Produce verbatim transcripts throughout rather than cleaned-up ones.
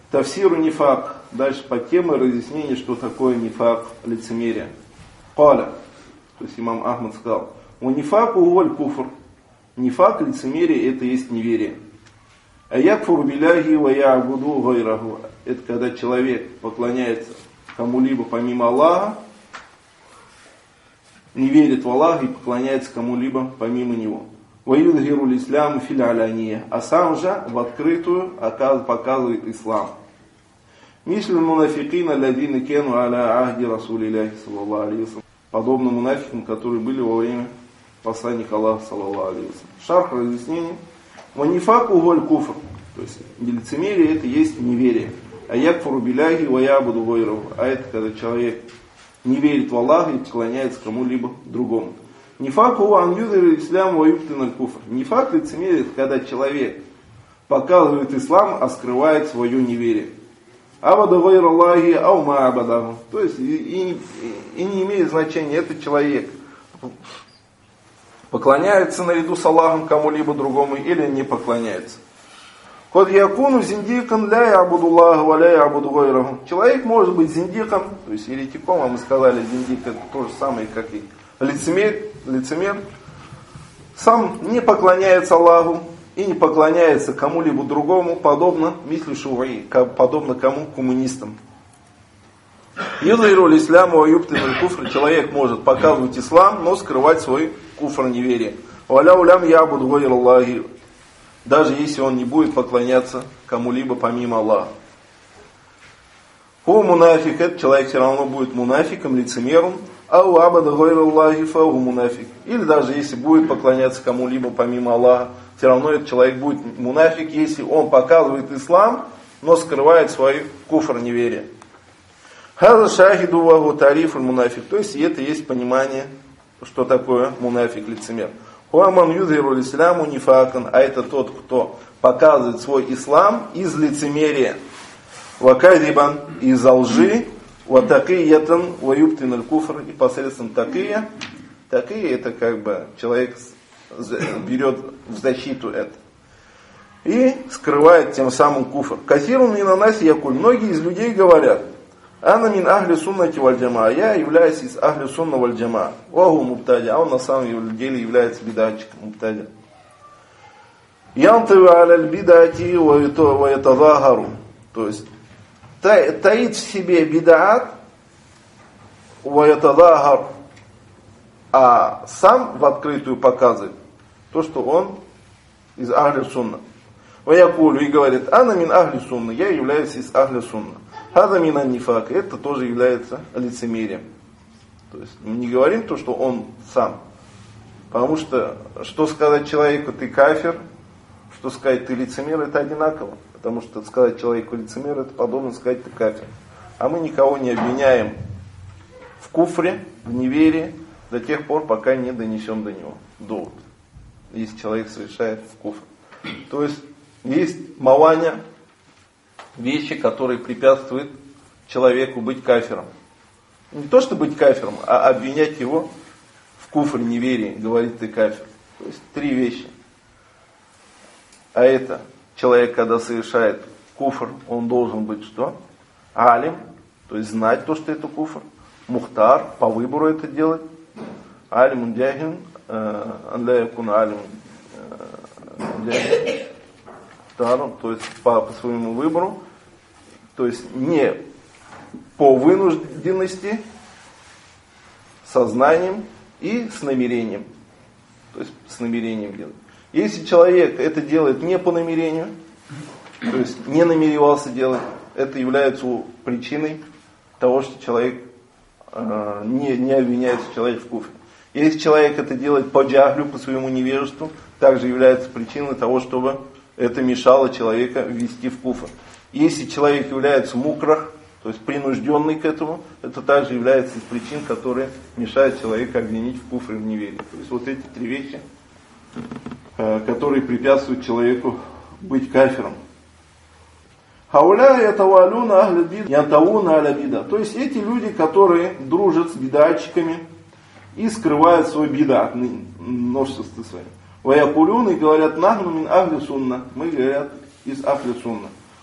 Тафсиру нифак. Дальше по теме разъяснения, что такое нифак, лицемерие. Каля. То есть имам Ахмад сказал. У нифаку уволь куфр. Нифак, лицемерие, это есть неверие. А якфур биляхи ва я'буду гайраху. Это когда человек поклоняется кому-либо помимо Аллаха, не верит в Аллаха и поклоняется кому-либо помимо него. Ва юдхиру исляму фил алания. А сам же в открытую показывает ислам. Мислю мунафикина ладина кену аля ахди расулилляхи саллаллаху алейхи вассалям. Подобно мунафикам, которые были во время посланника Аллаха саллаллаху алейхи вассалям. Шарх разъяснений. Ванифак уголь куфр. То есть лицемерие это есть неверие. А якфуру биляхи ва я'буду гайраху. А это когда человек не верит в Аллаха и поклоняется кому-либо другому. Нифак уа ан юдхир ислям ва юбтин куфр. Нифак лицемерие это когда человек показывает ислам, а скрывает свое неверие. Абаду гайр Аллахи ау ма абадаху. То есть и, и, и не имеет значения, этот человек поклоняется наряду с Аллахом кому-либо другому или не поклоняется. Код якуну зиндикан ля ябудуллаху ва ля ябуду гайраху. Человек может быть зиндиком, то есть еретиком, а мы сказали, зиндик это то же самое, как и лицемер, лицемер. Сам не поклоняется Аллаху и не поклоняется кому-либо другому, подобно мислю шуи, подобно кому коммунистам. Юдхиру исляму ва юбтину куфр. Человек может показывать ислам, но скрывать свой куфр, неверие. Валя улям ябуд гайр Аллахи. Даже если он не будет поклоняться кому-либо помимо Аллаха. Ху мунафик, этот человек все равно будет мунафиком, лицемером. Ау абада гайр Аллахи фау мунафик. Или даже если будет поклоняться кому-либо помимо Аллаха, все равно этот человек будет мунафик, если он показывает ислам, но скрывает свой куфр, неверие. Хаза шахиду вагу тариф мунафик. То есть это есть понимание, что такое мунафик, лицемер. Хуаман юдхиру исляму нифакан. А это тот, кто показывает свой ислам из лицемерия. Вакадибан, из-за лжи. Ватакиятан ваюбтин аль-куфр. И посредством такия. Такия это как бы человек берет в защиту это. И скрывает тем самым куфр. Кафирун минанаси якуль. Многие из людей говорят. Ана мин ахли суннати валь джама. Я являюсь из ахли сунна валь джама. Ваху мубтади. А он на самом деле является бидатчиком, мубтади. Янтывы аляль бидати ва ятазахару. То есть таит в себе бидаат ва ятазахар. А сам в открытую показывает то, что он из ахли сунна. Ва якулю и говорит, ана мин ахли сунна. Я являюсь из ахли сунна. Хаза мина нифак. Это тоже является лицемерием. То есть мы не говорим то, что он сам. Потому что, что сказать человеку ты кафир, что сказать ты лицемер, это одинаково. Потому что сказать человеку лицемер, это подобно сказать ты кафир. А мы никого не обвиняем в куфре, в неверии, до тех пор, пока не донесем до него довод. Если человек совершает куфр. То есть есть маваня, вещи, которые препятствуют человеку быть кафиром. Не то, что быть кафиром, а обвинять его в куфре, неверии, говорит ты кафир. То есть три вещи. А это человек, когда совершает куфр, он должен быть что? Алим, то есть знать то, что это куфр. Мухтар, по выбору это делать. Алим джахин, анля якун алим джахин. То есть по, по своему выбору, то есть не по вынужденности, сознанием и с намерением. То есть с намерением делать. Если человек это делает не по намерению, то есть не намеревался делать, это является причиной того, что человек э, не, не обвиняется человек в куфре. Если человек это делает по джахлю, по своему невежеству, также является причиной того, чтобы это мешало человека ввести в куфр. Если человек является мукрах, то есть принужденный к этому, это также является из причин, которые мешают человеку обвинить в куфре, в неверии. То есть вот эти три вещи, которые препятствуют человеку быть кафиром. Хауля ятавалюна ахля бид, янтауна аля бида. То есть эти люди, которые дружат с бидатчиками и скрывают свой бидат, множество своих. Ваякулюн и говорят, нахну мин ахли сунна. Мы говорят из ахли сунна.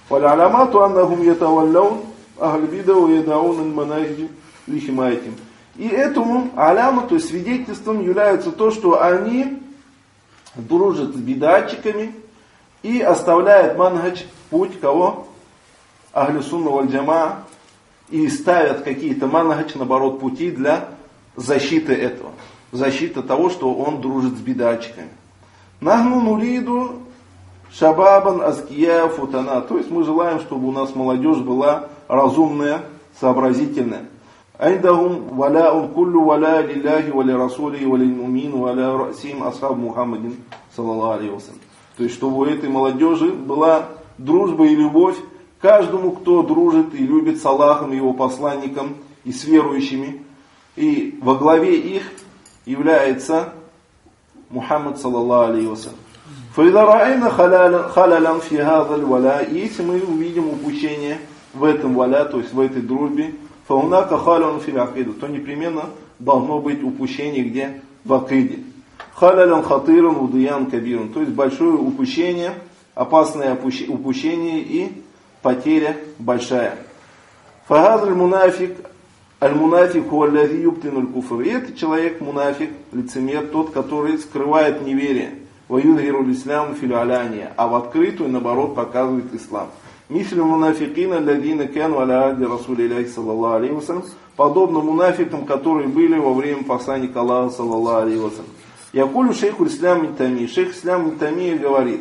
وَالْعَلَامَاتُ أَنَّهُمْ يَتَوَلَّوْنَ أَهْلَ بِدْعِ وَيَدْعُونَ الْمَنَاهِجِ لِحِمَايَتِهِمْ. И этому аляму, то есть свидетельством, является то, что они дружат с бидатчиками и оставляют манхадж, путь кого? Ахлю сунна валь джамаа, и ставят какие-то манхадж, наоборот, пути для защиты этого. Защиты того, что он дружит с бидатчиками. Нахну нуриду шабабан азкия футана. То есть мы желаем, чтобы у нас молодежь была разумная, сообразительная. Айдахум валяун куллю валя лилляхи валя расули валя мумин валя расим асхаб Мухаммадин саллаллаху алейхи вассалям. То есть чтобы у этой молодежи была дружба и любовь каждому, кто дружит и любит с Аллахом и его посланником и с верующими. И во главе их является Мухаммад саллаллаху алейхи вассалям. فإذا رأينا خللا في هذا الولاء, если мы увидим упущение в этом валя, то есть в этой дружбе, فهناك خلل في العقيدة, то непременно должно быть упущение где? В акиде. خللا خطيرا وضيان كبير, то есть большое упущение, опасное упущение и потеря большая. فهذا المنافق المنافق هو الذي يبطن الكفر. И этот человек мунафик, лицемер, тот, который скрывает неверие. وَيُظْهِرُ الْإِسْلَامُ فِي الْعَلَانِيَةِ, а в открытую, наоборот, показывает ислам. مِثْلُ الْمُنَافِقِينَ الَّذِينَ كَانُوا عَلَى عَهْدِ رَسُولِ اللَّهِ صلى الله عليه وسلم, подобно мунафикам, которые были во время посланника Аллаха саллаллаху алейхи вассалям. Якулю шейху ислам ибн Таймия. Шейх ислам ибн Таймия говорит: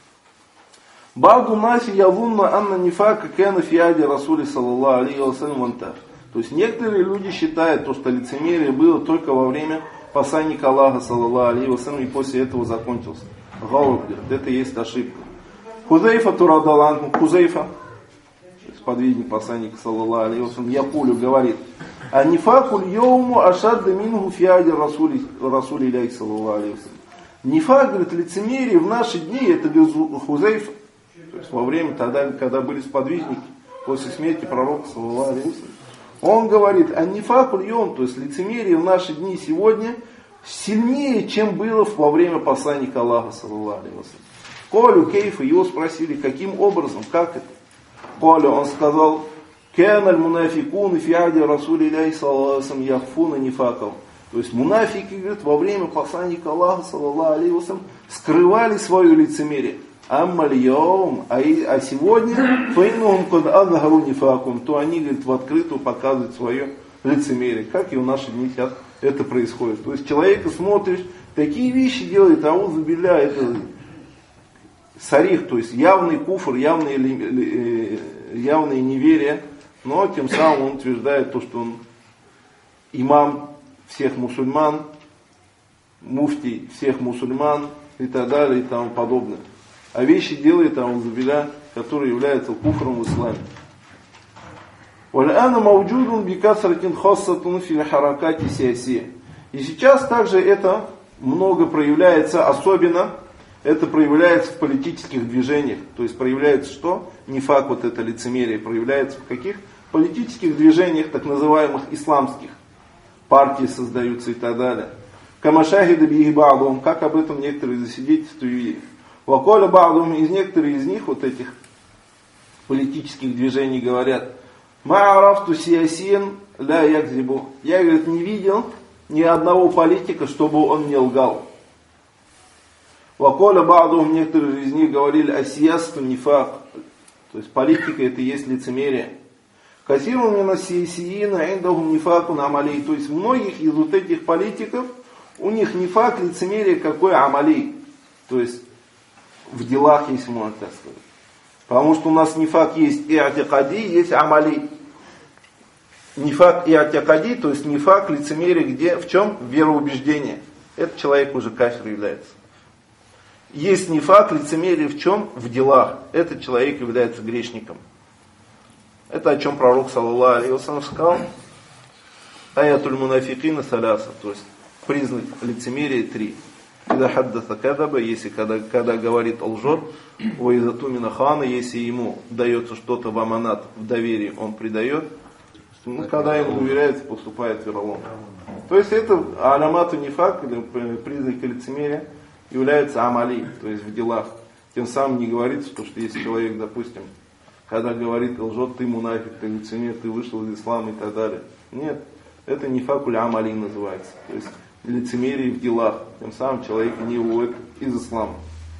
«Ба'ду наси явунна анна нифака кана фи ахди Расули саллаллаху алейхи вассалям вантах». То есть некоторые люди считают, то, что лицемерие было только во время посланника Аллаха саллаллаху алейхи вассалям, и после этого закончился. Гаурб говорит, это есть ошибка. Хузайфа турадалан, Хузайфа, сподвижник посланника саллаллаху алейхи вассалям, Якулю говорит: «А нифакуль йоуму ашадда мингу фи ахди Расули Расули саллаллаху алейхи вассалям». Нифак, говорит, лицемерие в наши дни, это Хузайфа, то есть во время тогда, когда были сподвижники, после смерти пророка саллаллаху алейхи вассалям. Он говорит: «А нифакуль йоум», то есть лицемерие в наши дни сегодня сильнее, чем было во время посланника Аллаха саллаллаху алейхи вассалям. Колю кейфа, его спросили, каким образом, как это? Колю, он сказал: «Кана аль-мунафикун фи ахди Расули саллаллаху алейхи вассалям яхфуна нифаков». То есть мунафики, говорит, во время посланника Аллаха саллаллаху алейхи вассалям скрывали свое лицемерие. Аммаль-йоум, а сегодня фаиннухум кад азгару нифакум, то они, говорит, в открытую показывают свое лицемерие. Как и в наши дни сейчас это происходит. То есть человека смотришь, такие вещи делает, а он забиля, это сарих, то есть явный куфр, явное, явное неверие, но тем самым он утверждает то, что он имам всех мусульман, муфтий всех мусульман и так далее и тому подобное. А вещи делает аузубилля, которые являются куфром в исламе. وَالْآنَ مَوْجُودٌ بِكَثْرَةٍ خَاصَّةٌ فِي الْحَرَكَاتِ السِّيَاسِيَّةِ. И сейчас также это много проявляется, особенно это проявляется в политических движениях. То есть проявляется что? Нифак, вот это лицемерие, проявляется в каких? Политических движениях, так называемых исламских. Партии создаются и так далее. Камашахида биhi ба'дум, как об этом некоторые засвидетельствуют. Ваколя ба'дум, из некоторых из них, вот этих политических движений, говорят: «Ма'арафту сиясин ля якзибу». Я, говорит, не видел ни одного политика, чтобы он не лгал. Ваколя ба'дум, некоторые из них говорили: «Асиясту нифак». То есть политика это и есть лицемерие. Касиру мина сиясиина индахум нифакун амалей. То есть многих из вот этих политиков у них нифак, лицемерие какой амалей. То есть в делах, если можно так сказать. Потому что у нас нифак есть и атикади, есть амали. Нифак и атикади, то есть нифак, лицемерие, где, в чем? Вероубеждение. Этот человек уже кафир является. Есть нифак, лицемерие в чем? В делах. Этот человек является грешником. Это о чем пророк саллаллаху алейхи вассалям сказал. Аятуль мунафикина саляса, то есть признак лицемерия три. Когда хаддаса кадаба, если когда, когда говорит лжет, ваизатумина хана, если ему дается что-то в аманат, в доверии, он предает, ну, когда ему уверяется, поступает вероломно. То есть это алямату нифак, признак лицемерия, является амали, то есть в делах. Тем самым не говорится, что если человек, допустим, когда говорит, лжет, ты мунафик, ты лицемер, ты вышел из ислама и так далее. Нет, это нифакуль амали называется. То есть лицемерие в делах. Тем самым человек не уводит из ислама.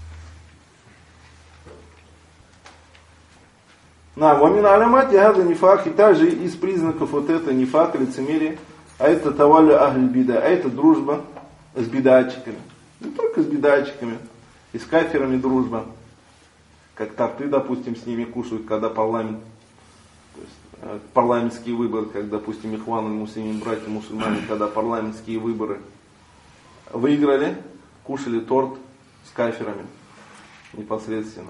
На, вамин алямати газа нифак, и также из признаков вот это нифак, лицемерие, а это тавалля ахль бида, а это дружба с бидачиками. Не только с бидачиками, и с кафирами дружба. Как торты, допустим, с ними кушают, когда парламент, то есть, парламентские выборы, как, допустим, Ихван аль-Муслимин, братья мусульмане, когда парламентские выборы выиграли, кушали торт с кафирами непосредственно.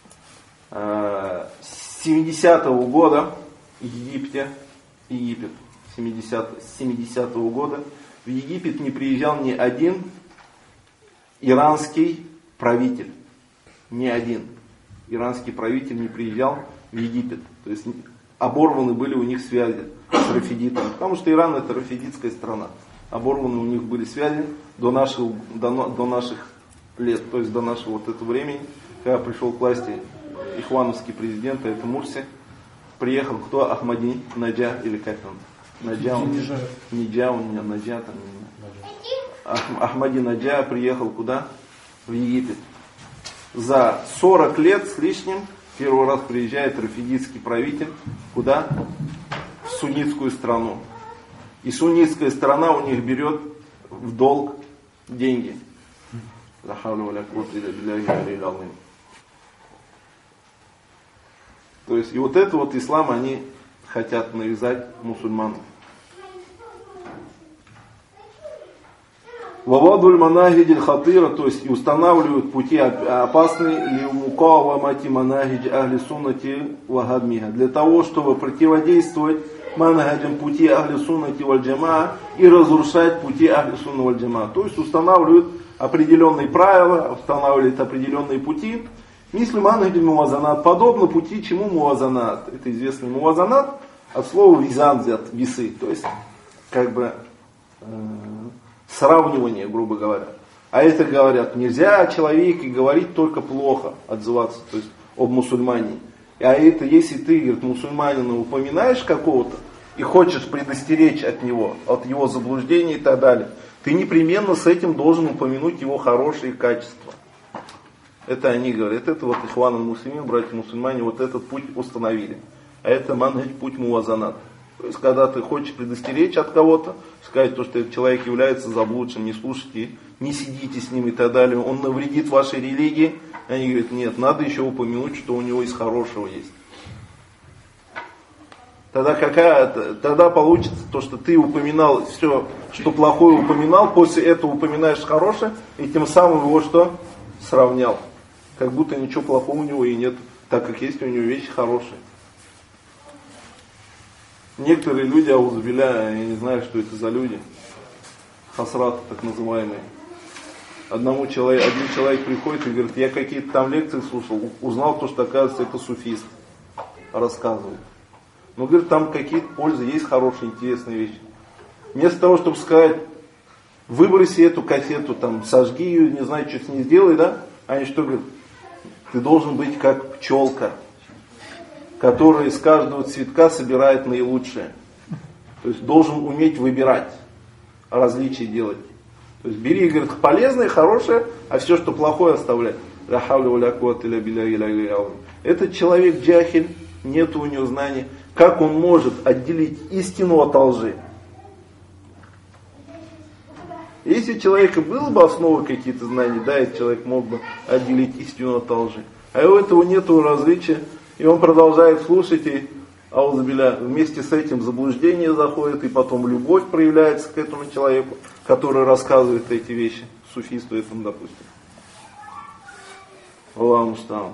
С семидесятого года в Египте, Египет, семидесятого года в Египет не приезжал ни один иранский правитель. Ни один иранский правитель не приезжал в Египет. То есть оборваны были у них связи с рафидитами. Потому что Иран это рафидитская страна. Оборваны у них были связи до наших, до, до наших лет, то есть до нашего вот этого времени, когда пришел к власти ихвановский президент, это Мурси. Приехал кто? Ахмади Наджа или как он? Наджа, он, Ниджа, у меня Наджа там. Ах, Ахмади Наджа приехал куда? В Египет. За сорок лет с лишним первый раз приезжает рафидитский правитель. Куда? В суннитскую страну. И суннитская страна у них берет в долг деньги. То есть и вот это вот ислам они хотят навязать мусульманам. Вавадуль манахидиль хатира, то есть и устанавливают пути опасные ли мукавамати манахидж ахли суннати вахадмиха, для того, чтобы противодействовать манахиджам пути ахли суннати валь джамаа и разрушать пути ахли сунна валь джамаа. То есть устанавливают определенные правила, устанавливают определенные пути. Мисли манахидиль муазанат, подобно пути чему муазанат. Это известный муазанат от слова визан взят, весы, то есть как бы э, сравнивание, грубо говоря. А это говорят, нельзя о человеке говорить только плохо, отзываться, то есть об мусульмане. А это, если ты, говорит, мусульманина упоминаешь какого-то и хочешь предостеречь от него, от его заблуждений и так далее, ты непременно с этим должен упомянуть его хорошие качества. Это они говорят, это вот Ихван аль-Муслимин, братья мусульмане, вот этот путь установили. А это манхадж, путь муазанат. То есть, когда ты хочешь предостеречь от кого-то, сказать, то, что этот человек является заблудшим, не слушайте, не сидите с ним и так далее, он навредит вашей религии, они говорят, нет, надо еще упомянуть, что у него из хорошего есть. Тогда, какая, тогда получится то, что ты упоминал все, что плохое упоминал, после этого упоминаешь хорошее, и тем самым его что? Сравнял. Как будто ничего плохого у него и нет, так как есть у него вещи хорошие. Некоторые люди, аузубиля, я не знаю, что это за люди, хасраты так называемые. Одному человеку, один человек приходит и говорит, я какие-то там лекции слушал, узнал то, что оказывается это суфист, рассказывает. Но говорит, там какие-то пользы, есть хорошие, интересные вещи. Вместо того, чтобы сказать, выброси эту кассету, там, сожги ее, не знаю, что с ней сделай, да? Они что говорят? Ты должен быть как пчелка, которая из каждого цветка собирает наилучшее. То есть должен уметь выбирать, различия делать. То есть бери, говорит, полезное, хорошее, а все, что плохое, оставляй. Этот человек джахиль, нет у него знаний. Как он может отделить истину от лжи? Если у человека было бы основы какие-то знания, да, этот человек мог бы отделить истину от лжи. А у этого нет различия. И он продолжает слушать, и аузубиля, вместе с этим заблуждение заходит, и потом любовь проявляется к этому человеку, который рассказывает эти вещи, суфисту этому, допустим. Аллаху муста'ан.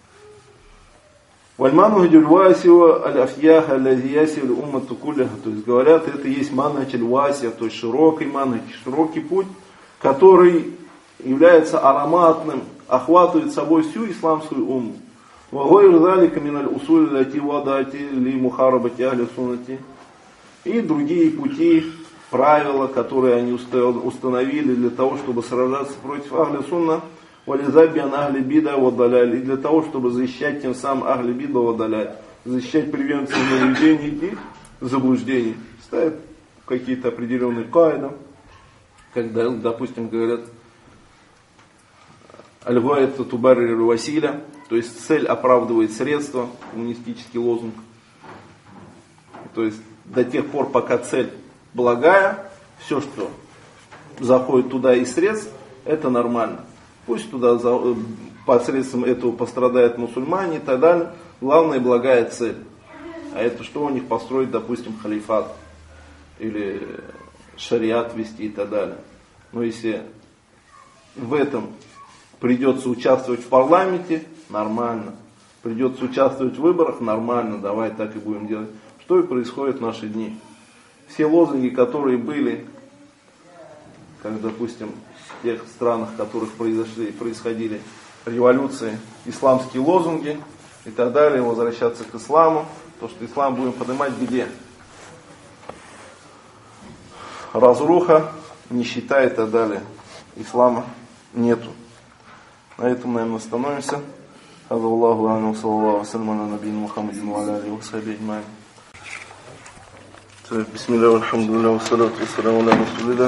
Вальману гидюльвасио аль-афьях аль-азияси аль-уммату кулляха. То есть говорят, это есть манхадж аль-васия, то есть широкий манхадж, широкий путь, который является ароматным, охватывает собой всю исламскую умму. وغير ذلك من الأصول التي وضعت لمحاربة أهل السنة. И другие пути, правила, которые они установили для того, чтобы сражаться против ахли сунна. вализаби ан ахли бида ва даляль, и для того, чтобы защищать тем самым ахли бида ва даляль, защищать приверженцев заблуждений и заблуждений. Ставят какие-то определенные каиды, когда, допустим, говорят аль-гая тубаррир василя, то есть цель оправдывает средства, коммунистический лозунг. То есть до тех пор, пока цель благая, все, что заходит туда из средств, это нормально. Пусть туда посредством этого пострадают мусульмане и так далее. Главное, благая цель. А это что у них построить, допустим, халифат или шариат вести и так далее. Но если в этом придется участвовать в парламенте, нормально. Придется участвовать в выборах, нормально, давай так и будем делать. Что и происходит в наши дни. Все лозунги, которые были, как, допустим, в тех странах, в которых произошли, происходили революции, исламские лозунги и так далее, возвращаться к исламу, то, что ислам будем поднимать где? Разруха, нищета и так далее. Ислама нету. На этом, наверное, остановимся. Аллаху а'алам, саллаллаху ассаляму аля набийна Мухаммадин ва аля алихи ва сахбихи аджмаин. Бисмилlah, алхамдулилlah, ва салату ва саляму аля расулилlah.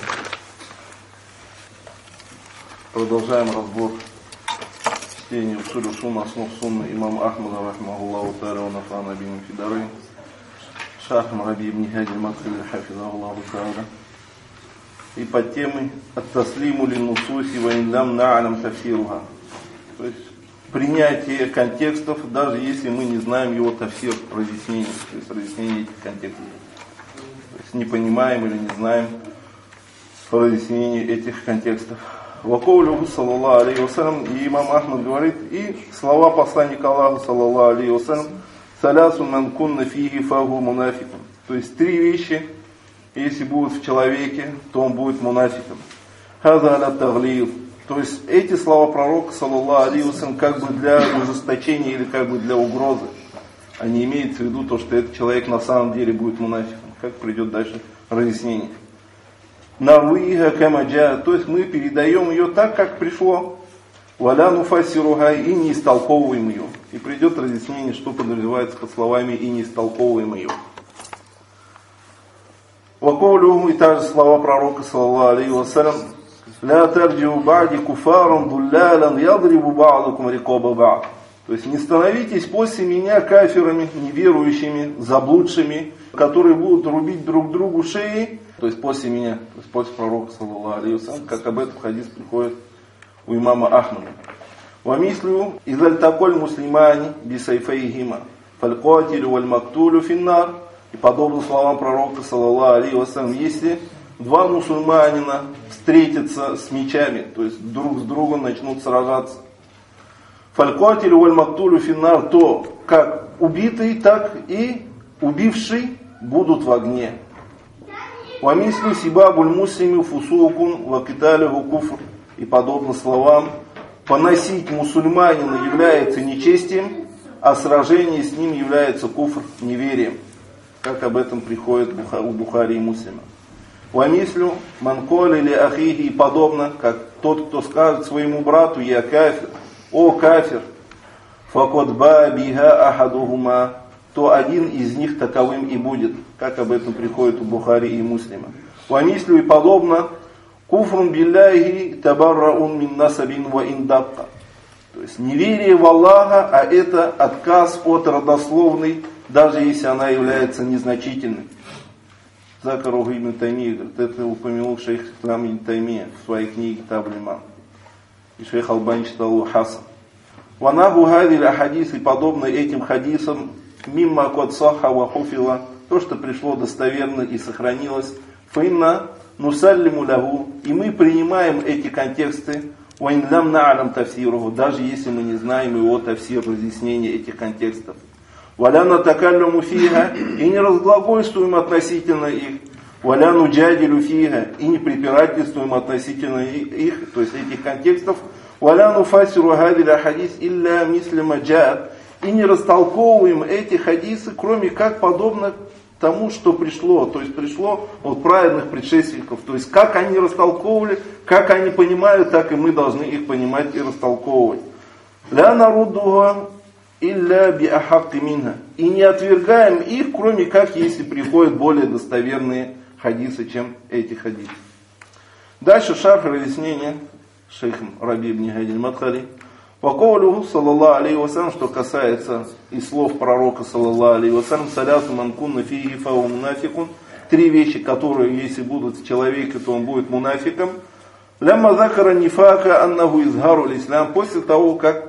Продолжаем разбор чтения усуль сунна, основ сунны имама Ахмада, рахмахуллаху та'аля, ва нафа'ана бихим фи дарайн. Шахм Раби ибн Хади аль-Макри, хафизахуллаху та'аля. И под темой «Ат-таслиму лин-нусуси ва ин лам на'алам тафсируха». То есть принятие контекстов, даже если мы не знаем его тафсир, разъяснение, то есть разъяснение этих контекстов. То есть не понимаем или не знаем разъяснение этих контекстов. Вакоулюху саллаллаху алейхи вассалям, и имам Ахмад говорит, и слова посланника Аллаха саллаллаху алейхи вассалям, салясун ман кунна фихи фаху мунафикун. То есть три вещи, если будут в человеке, то он будет мунафиком. Хаза аля таглиб. То есть эти слова пророка, саллаллаху алейхи вассалям, как бы для ужесточения или как бы для угрозы. А не имеется в виду то, что этот человек на самом деле будет мунафиком. Как придет дальше разъяснение. Навыиха камаджа. То есть мы передаем ее так, как пришло. Валя нуфасируха, и не истолковываем ее. И придет разъяснение, что подразумевается под словами и не истолковываем ее. Вакоулюху, и также слова пророка, саллаллаху алейхи вассалям, ля тарджиу ба'ди куфарам дуллялан ядрибу ба'дукум рикоба ба'д. То есть не становитесь после меня кафирами, неверующими, заблудшими, которые будут рубить друг другу шеи. То есть после меня, то есть после пророка, саллаллаху алейхи вассалям, как об этом хадис приходит у имама Ахмада. Вамислю изаль таколь муслимани бисайфайхима фалькуатилю валь мактулю финнар. И подобно словам пророка, саллаллаху алейхи вассалям, если два мусульманина встретятся с мечами, то есть друг с другом начнут сражаться, фалькуатилю валь мактулю финнар, то как убитый, так и убивший будут в огне. Вамислю сибабуль муслими фусукун вакиталиху куфр. И подобно словам, поносить мусульманина является нечестием, а сражение с ним является куфр, неверием. Как об этом приходит у Бухари и Муслима. Вамислю манколи или ахихи, и подобно, как тот, кто скажет своему брату: я кафир, о кафир, факот ба биха ахадухума, то один из них таковым и будет. Как об этом приходит у Бухари и Муслима. Вамислю, и подобно, куфрун билляхи табарраун мин насабин ва индакка. То есть неверие в Аллаха, а это отказ от родословной, даже если она является незначительной. Закару ибн Таймия, говорит, это упомянул шейх Ислам ибн Таймия в своей книге Китаб аль-Иман. И шейх Албани считал его хасан. Ванаху хадиль ахадис, и подобно этим хадисам, мимма код саха ва хуфила, то, что пришло достоверно и сохранилось, финна нусаллиму лаху, и мы принимаем эти контексты, вайн лам на'алам тафсируху, даже если мы не знаем его тафсир, разъяснение этих контекстов. Валя натакалляму фиха, и не разглагольствуем относительно их. Валя нуджадилю фиха, и не препирательствуем относительно их, то есть этих контекстов. Валя нуфасиру хадиля хадис илля мислима джаат, и не растолковываем эти хадисы, кроме как подобно тому, что пришло, то есть пришло от праведных предшественников, то есть как они растолковывали, как они понимают, так и мы должны их понимать и растолковывать. «Ля нарудуга илля биахакки минха». И не отвергаем их, кроме как, если приходят более достоверные хадисы, чем эти хадисы. Дальше шарх разъяснения шейхом Раби ибн Хади аль-Мадхали. По каулюху, саллаллаху алейхи вассалям, что касается и слов пророка, саллаллаху алейхи вассалям, салясу ман кунна фиги фау мунафикун. Три вещи, которые, если будут в человеке, то он будет мунафиком. Лямма закара нифака аннаху изгару l'ислам. После того, как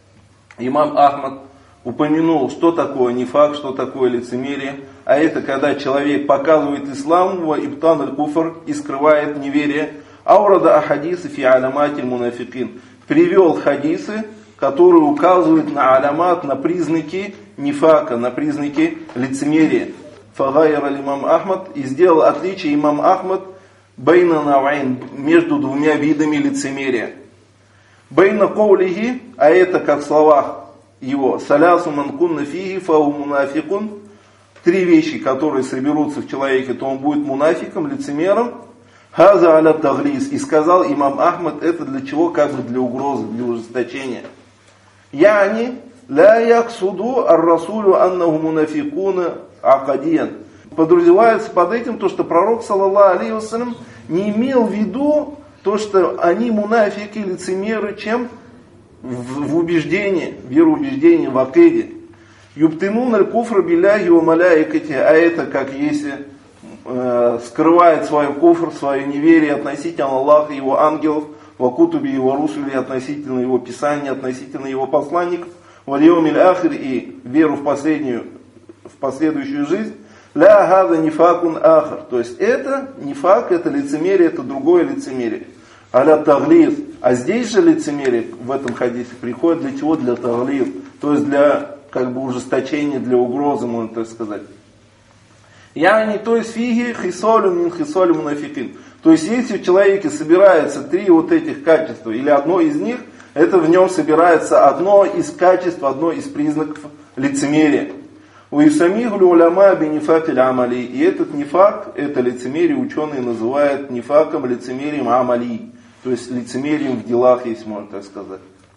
имам Ахмад упомянул, что такое нифак, что такое лицемерие, а это когда человек показывает ислам, ва ибтан аль-куфр, и скрывает неверие, аурада ахадисы фи аляматиль мунафикин. Привел хадисы, которые указывают на алямат, на признаки нифака, на признаки лицемерия. Фагайра имам Ахмад, и сделал отличие имам Ахмад байна навайн, между двумя видами лицемерия. Байна каулихи, а это как в словах его, салясу ман кунна фиги фау мунафикун. Три вещи, которые соберутся в человеке, то он будет мунафиком, лицемером. Хаза аля таглис. И сказал имам Ахмад, это для чего? Как бы для угрозы, для ужесточения. Яни ля яксуду ар-расулю аннаху мунафикуна акадиян. Подразумевается под этим то, что пророк, саллаллаху алейхи вассалям, не имел в виду то, что они мунафики, лицемеры, чем в, в убеждении, в вероубеждении, в акиде. Юбтинун аль-куфр билляхи ва маляикати. А это как если э, скрывает свой куфр, свое неверие относительно Аллаха, его ангелов, ва кутуби его русули, относительно его писания, относительно его посланников, ва льёмиль ахир, и веру в последнюю, в последующую жизнь. Ля хаза нифакун ахар. То есть это нифак, это лицемерие, это другое лицемерие. Аля таглиз. А здесь же лицемерие в этом хадисе приходит для чего? Для таглиз. То есть для как бы ужесточения, для угрозы, можно так сказать. Я не, то есть фиги хисолю мин хисолю мунафикин. То есть если в человеке собираются три вот этих качества, или одно из них, это в нем собирается одно из качеств, одно из признаков лицемерия. У исамиху уляма бинифак амали. И этот нифак, это лицемерие, ученые называют нифаком, лицемерием амали. То есть лицемерием в делах, если можно так сказать.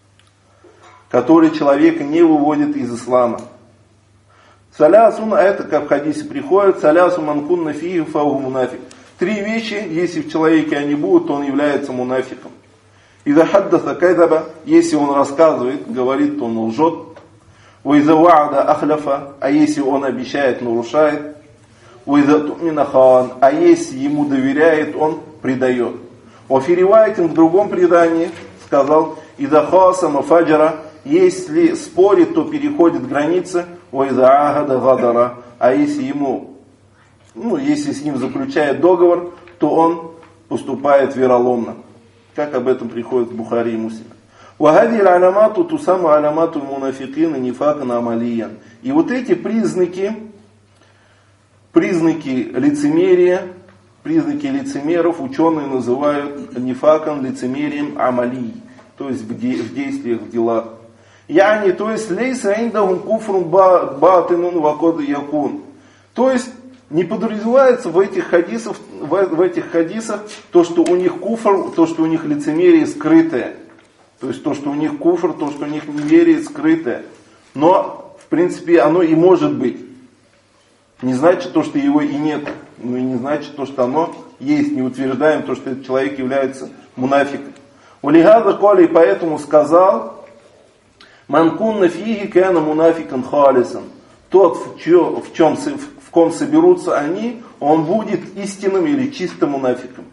Который человека не выводит из ислама. Салясун, а это как в хадисе приходит, салясу манкун нафиги фау мунафик. Три вещи, если в человеке они будут, то он является мунафиком. Иза хаддаса кайдаба, если он рассказывает, говорит, то он лжет. Уиза ваада ахляфа, а если он обещает, нарушает. Уиза тумина хан, а если ему доверяет, он предает. Офиривайтин в другом предании сказал, иза хасама фаджара, если спорит, то переходит границы. Уиза агада гадара, а если ему, ну, если с ним заключает договор, то он поступает вероломно. Как об этом приходит в Бухари и Муслим. وهذه العلامات تسمى علامات المنافقين نفاقا عمليا. И вот эти признаки, признаки лицемерия, признаки лицемеров ученые называют нифаком, лицемерием амали, то есть в, де, в действиях, в делах. Яни, то есть лейса индахум куфрун батинун вакод якун. То есть не подразумевается в этих хадисах, в, в этих хадисах то, что у них куфр, то, что у них лицемерие скрытое. То есть то, что у них куфр, то, что у них неверие скрытое. Но, в принципе, оно и может быть. Не значит то, что его и нет. Ну и не значит то, что оно есть. Не утверждаем то, что этот человек является мунафиком. Улигаза коли, поэтому сказал, манкунна фиги кэна мунафикан халисан. Тот, в, чё, в, чем, в ком соберутся они, он будет истинным или чистым мунафиком.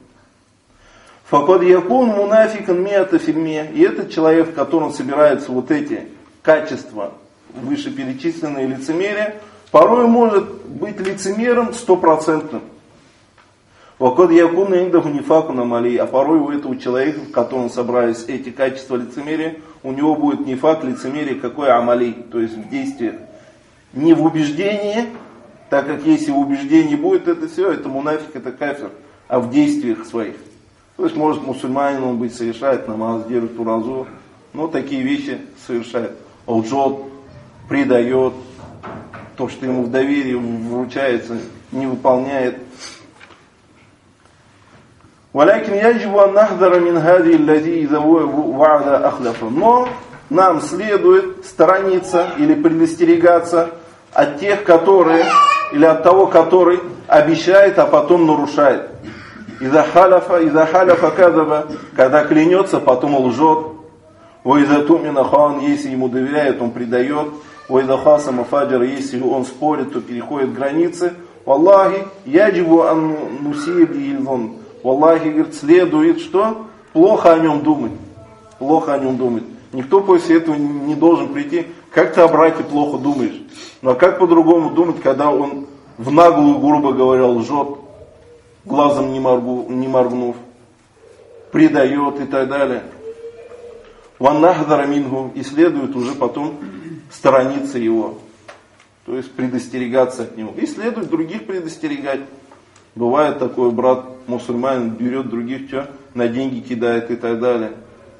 Факод якун мунафикан миата фильме. И этот человек, в котором собираются вот эти качества, вышеперечисленные лицемерия, порой может быть лицемером стопроцентным. Факод якун индаху нифаку намали. А порой у этого человека, в котором собрались эти качества лицемерия, у него будет нифак, лицемерие, какое амали, то есть в действиях. Не в убеждении, так как если в убеждении будет это все, это мунафик, это кафир, а в действиях своих. То есть может мусульманин он быть, совершает намаз, держит уразу, но такие вещи совершает. Лжет, предает, то, что ему в доверии вручается, не выполняет. ولكن يجب أن نحذر من هذه التي إذا وعد أخلف. Но нам следует сторониться или предостерегаться от тех, которые, или от того, который обещает, а потом нарушает. إذا حلف إذا حلف كذب, когда клянется, потом лжет. وإذا تؤمن خان, если ему доверяет, он предает. وإذا خاصم فاجر, если он спорит, то переходит границы. والله يجب أن نسيء به الظن. Валлахи, говорит, следует, что? Плохо о нем думать. Плохо о нем думать. Никто после этого не должен прийти. Как ты о брате плохо думаешь? Ну а как по-другому думать, когда он в наглую, грубо говоря, лжет, глазом не, моргу, не моргнув, предает и так далее. Ваннахдара мингу, и следует уже потом сторониться его. То есть предостерегаться от него. И следует других предостерегать. Бывает такой брат мусульманин берет других, что на деньги кидает и так далее.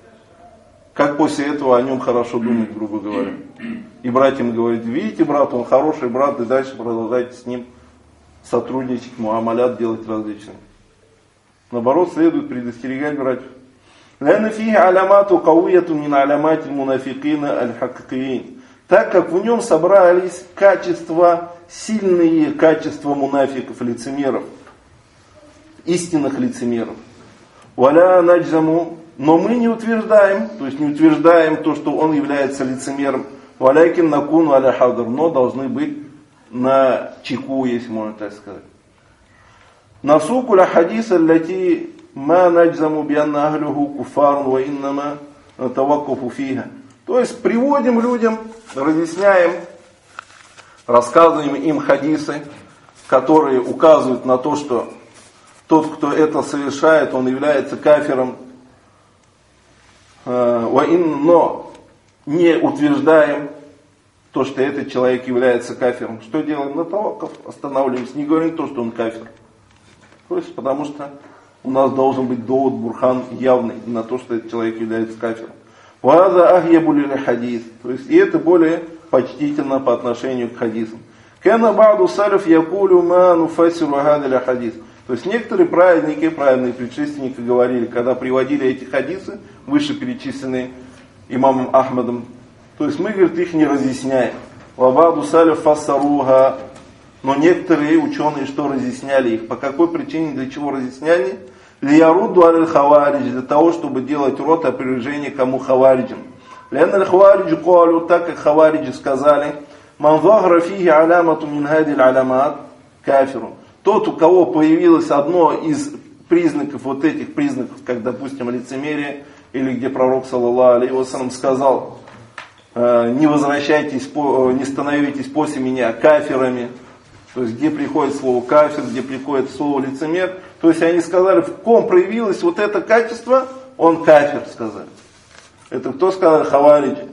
Как после этого о нем хорошо думать, грубо говоря. И братьям говорит, видите, брат, он хороший брат, и дальше продолжайте с ним сотрудничать, муамалят делать различные. Наоборот, следует предостерегать братьев. لأن فيه علامات قوية من علامات المنافقين الحقيقيين. Так как в нем собрались качества, сильные качества мунафиков, лицемеров, истинных лицемеров. Валя наджаму, но мы не утверждаем, то есть не утверждаем то, что он является лицемером. Валякин накуну аля хадр, но должны быть на чеку, если можно так сказать. Насуку ля хадиса лати ма наджаму бианна ахлюху куфарн ва иннама таваккуфу фиха. То есть приводим людям, разъясняем, рассказываем им хадисы, которые указывают на то, что тот, кто это совершает, он является кафиром. Но не утверждаем то, что этот человек является кафиром. Что делаем? На таваккуф останавливаемся, не говорим то, что он кафир. То есть, потому что у нас должен быть довод, бурхан явный на то, что этот человек является кафиром. Ваза ахьябу лиль хадис. То есть, и это более почтительно по отношению к хадисам. Кана ба'ду салиф якулю ма нуфассиру хадил хадис. То есть некоторые праведники, праведные предшественники говорили, когда приводили эти хадисы, вышеперечисленные имамом Ахмадом, то есть мы, говорит, их не разъясняем. Вабаду салиф фассаруха. Но некоторые ученые что разъясняли их? По какой причине, для чего разъясняли? Лияруду аль хаваридж, для того, чтобы делать рот опровержения кому хавариджам. Лян аль хавариджу куалю, так как хавариджи сказали, ман захра фихи алямату мин хадил алямат кафиру. Тот, у кого появилось одно из признаков, вот этих признаков, как, допустим, лицемерие, или где пророк, саллаллаху алейхи ва саллям, сказал, не возвращайтесь, не становитесь после меня кафирами, то есть где приходит слово кафир, где приходит слово лицемер, то есть они сказали, в ком проявилось вот это качество, он кафир, сказали. Это кто сказал? Хавариджи.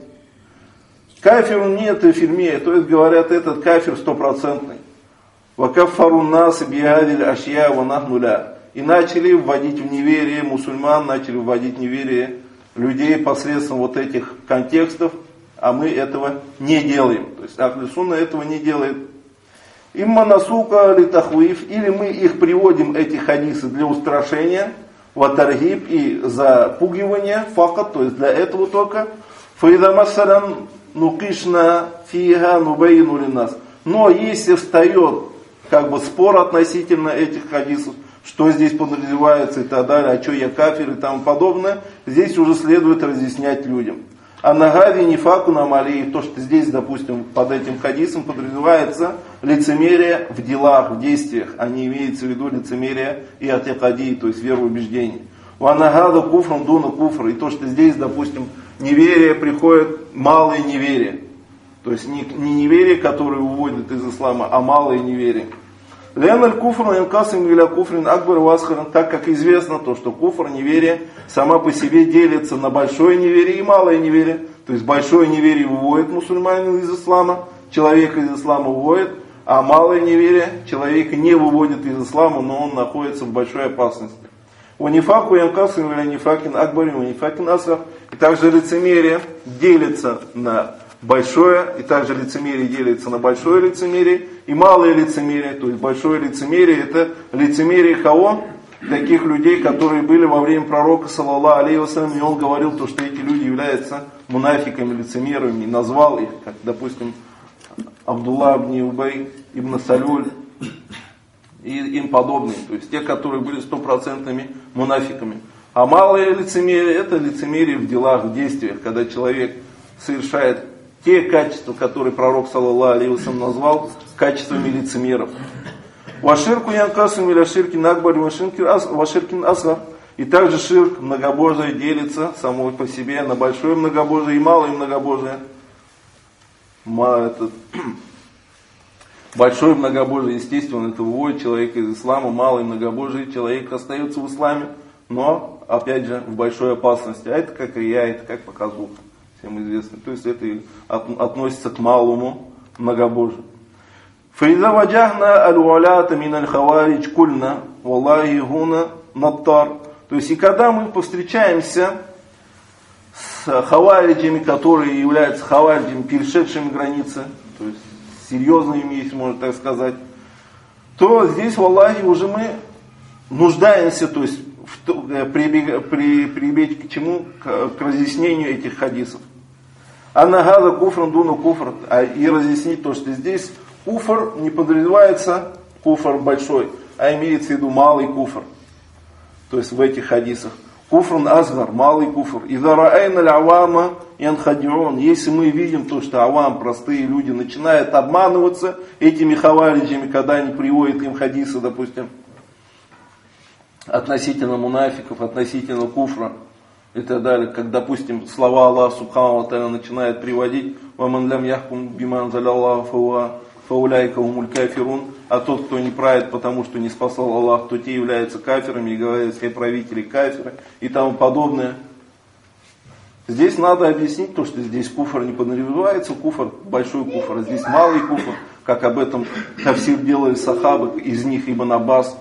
Кафир нет и фирме, то есть говорят, этот кафир стопроцентный. Вакаффару нас бихадиль ашья ва нахнуля. И начали вводить в неверие мусульман, начали вводить в неверие людей посредством вот этих контекстов, а мы этого не делаем. То есть Ахлю Сунна этого не делает. Имма насука ли тахвиф, или мы их приводим, эти хадисы, для устрашения, ватаргиб и запугивания, факат, то есть для этого только. Фаида масалям нукишна фиха нубейну ли нас. Но если встает как бы спор относительно этих хадисов, что здесь подразумевается и так далее, а что я кафир и тому подобное, здесь уже следует разъяснять людям. А на гади нифаку на малей, то, что здесь, допустим, под этим хадисом подразумевается лицемерие в делах, в действиях, а не имеется в виду лицемерие и атикади, то есть вероубеждение. Ванагада куфром дуна куфр, и то, что здесь, допустим, неверие приходит, малое неверие. То есть не, не неверие, которое уводит из ислама, а малое неверие. Леналь куфр инкасим или куфрин акбар васхаран, так как известно то, что куфр, неверие, сама по себе делится на большое неверие и малое неверие. То есть большое неверие выводит мусульманина из ислама, человека из ислама выводит, а малое неверие человека не выводит из ислама, но он находится в большой опасности. Унифаку инкасим или нифакин акбарин унифакин асхар. И также лицемерие делится на большое, и также лицемерие делится на большое лицемерие и малое лицемерие. То есть большое лицемерие — это лицемерие кого? Таких людей, которые были во время пророка, саллаллаху алейхи вассалям, и он говорил, то, что эти люди являются мунафиками, лицемерами, и назвал их, как, допустим, Абдулла ибн Убай, ибн Салюль и им подобные. То есть те, которые были стопроцентными мунафиками. А малое лицемерие — это лицемерие в делах, в действиях, когда человек совершает те качества, которые пророк, саллаллаху алейхи вассалям, назвал качествами лицемеров. Ваширку янкасу миля ширкин акбар ваширкин асгар. И также ширк, многобожие, делится само по себе на большое многобожие и малое многобожие. Это, большое многобожие, естественно, это выводит человека из ислама, малое многобожие, человек остается в исламе, но, опять же, в большой опасности. А это как рия, это как показуха, всем известно. То есть это относится к малому многобожию. فإذا وجهنا الولاة من الخوارج كلنا والله هنا نطار. То есть и когда мы повстречаемся с хавариджами, которые являются хавариджами, перешедшими границы, то есть серьезными, если можно так сказать, то здесь, валлахи, уже мы нуждаемся, то есть прибег, при, прибегать к чему? К, к разъяснению этих хадисов. Аннагада куфран дуна куфр. И разъяснить то, что здесь куфр не подразумевается куфр большой, а имеется в виду малый куфр. То есть в этих хадисах. Куфрун азгар, малый куфр. Иза раайна л'авама янхадион. Если мы видим то, что авам, простые люди, начинают обманываться этими хавариджами, когда они приводят им хадисы, допустим, относительно мунафиков, относительно куфра и так далее. Как, допустим, слова Аллаха субхану ва тааля начинает приводить: «Ваман лям яхкум биман анзаля фауа фауляйка умуль кафирун». А тот, кто не правит, потому что не спасал Аллах, то те являются кафирами, и говорят, все правители кафиры и тому подобное. Здесь надо объяснить то, что здесь куфр не подразумевается, куфр, большой куфр, а здесь малый куфр, как об этом тафсир делали сахабы, из них Ибн Аббас.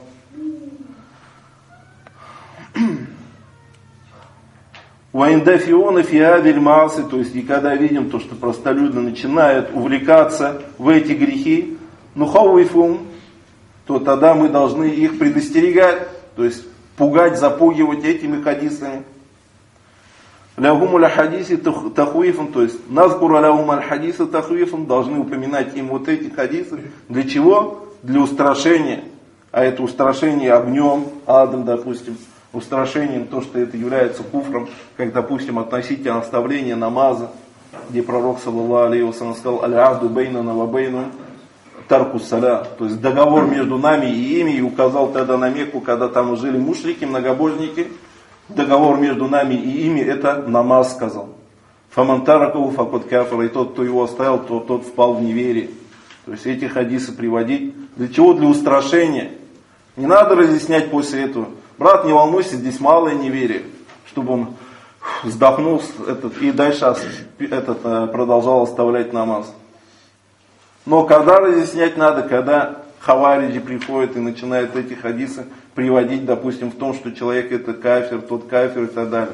Ваиндафиона фиадель маасы, то есть и когда видим то, что простолюдно начинают увлекаться в эти грехи, нухауифум, то тогда мы должны их предостерегать, то есть пугать, запугивать этими хадисами. Лягум аль-хадиси тахуифум, то есть назкура лягум аль-хадиса тахуифум, должны упоминать им вот эти хадисы. Для чего? Для устрашения. А это устрашение огнем, адом, допустим. Устрашением то, что это является куфром, как, допустим, относительно оставления намаза, где пророк, саллаллаху алейхи вассалям, сказал: «Аль-ахду бейнана ва бейну тарку саля», то есть договор между нами и ими, и указал тогда на Мекку, когда там жили мушрики, многобожники, договор между нами и ими — это намаз, сказал. «Фаман таракаху факад кафара», и тот, кто его оставил, то тот впал в неверие. То есть эти хадисы приводить. Для чего? Для устрашения. Не надо разъяснять после этого. Брат, не волнуйся, здесь малое неверие, чтобы он вздохнул этот, и дальше этот, продолжал оставлять намаз. Но когда разъяснять надо, когда хавариджи приходят и начинают эти хадисы приводить, допустим, в том, что человек это кафир, тот кафир и так далее.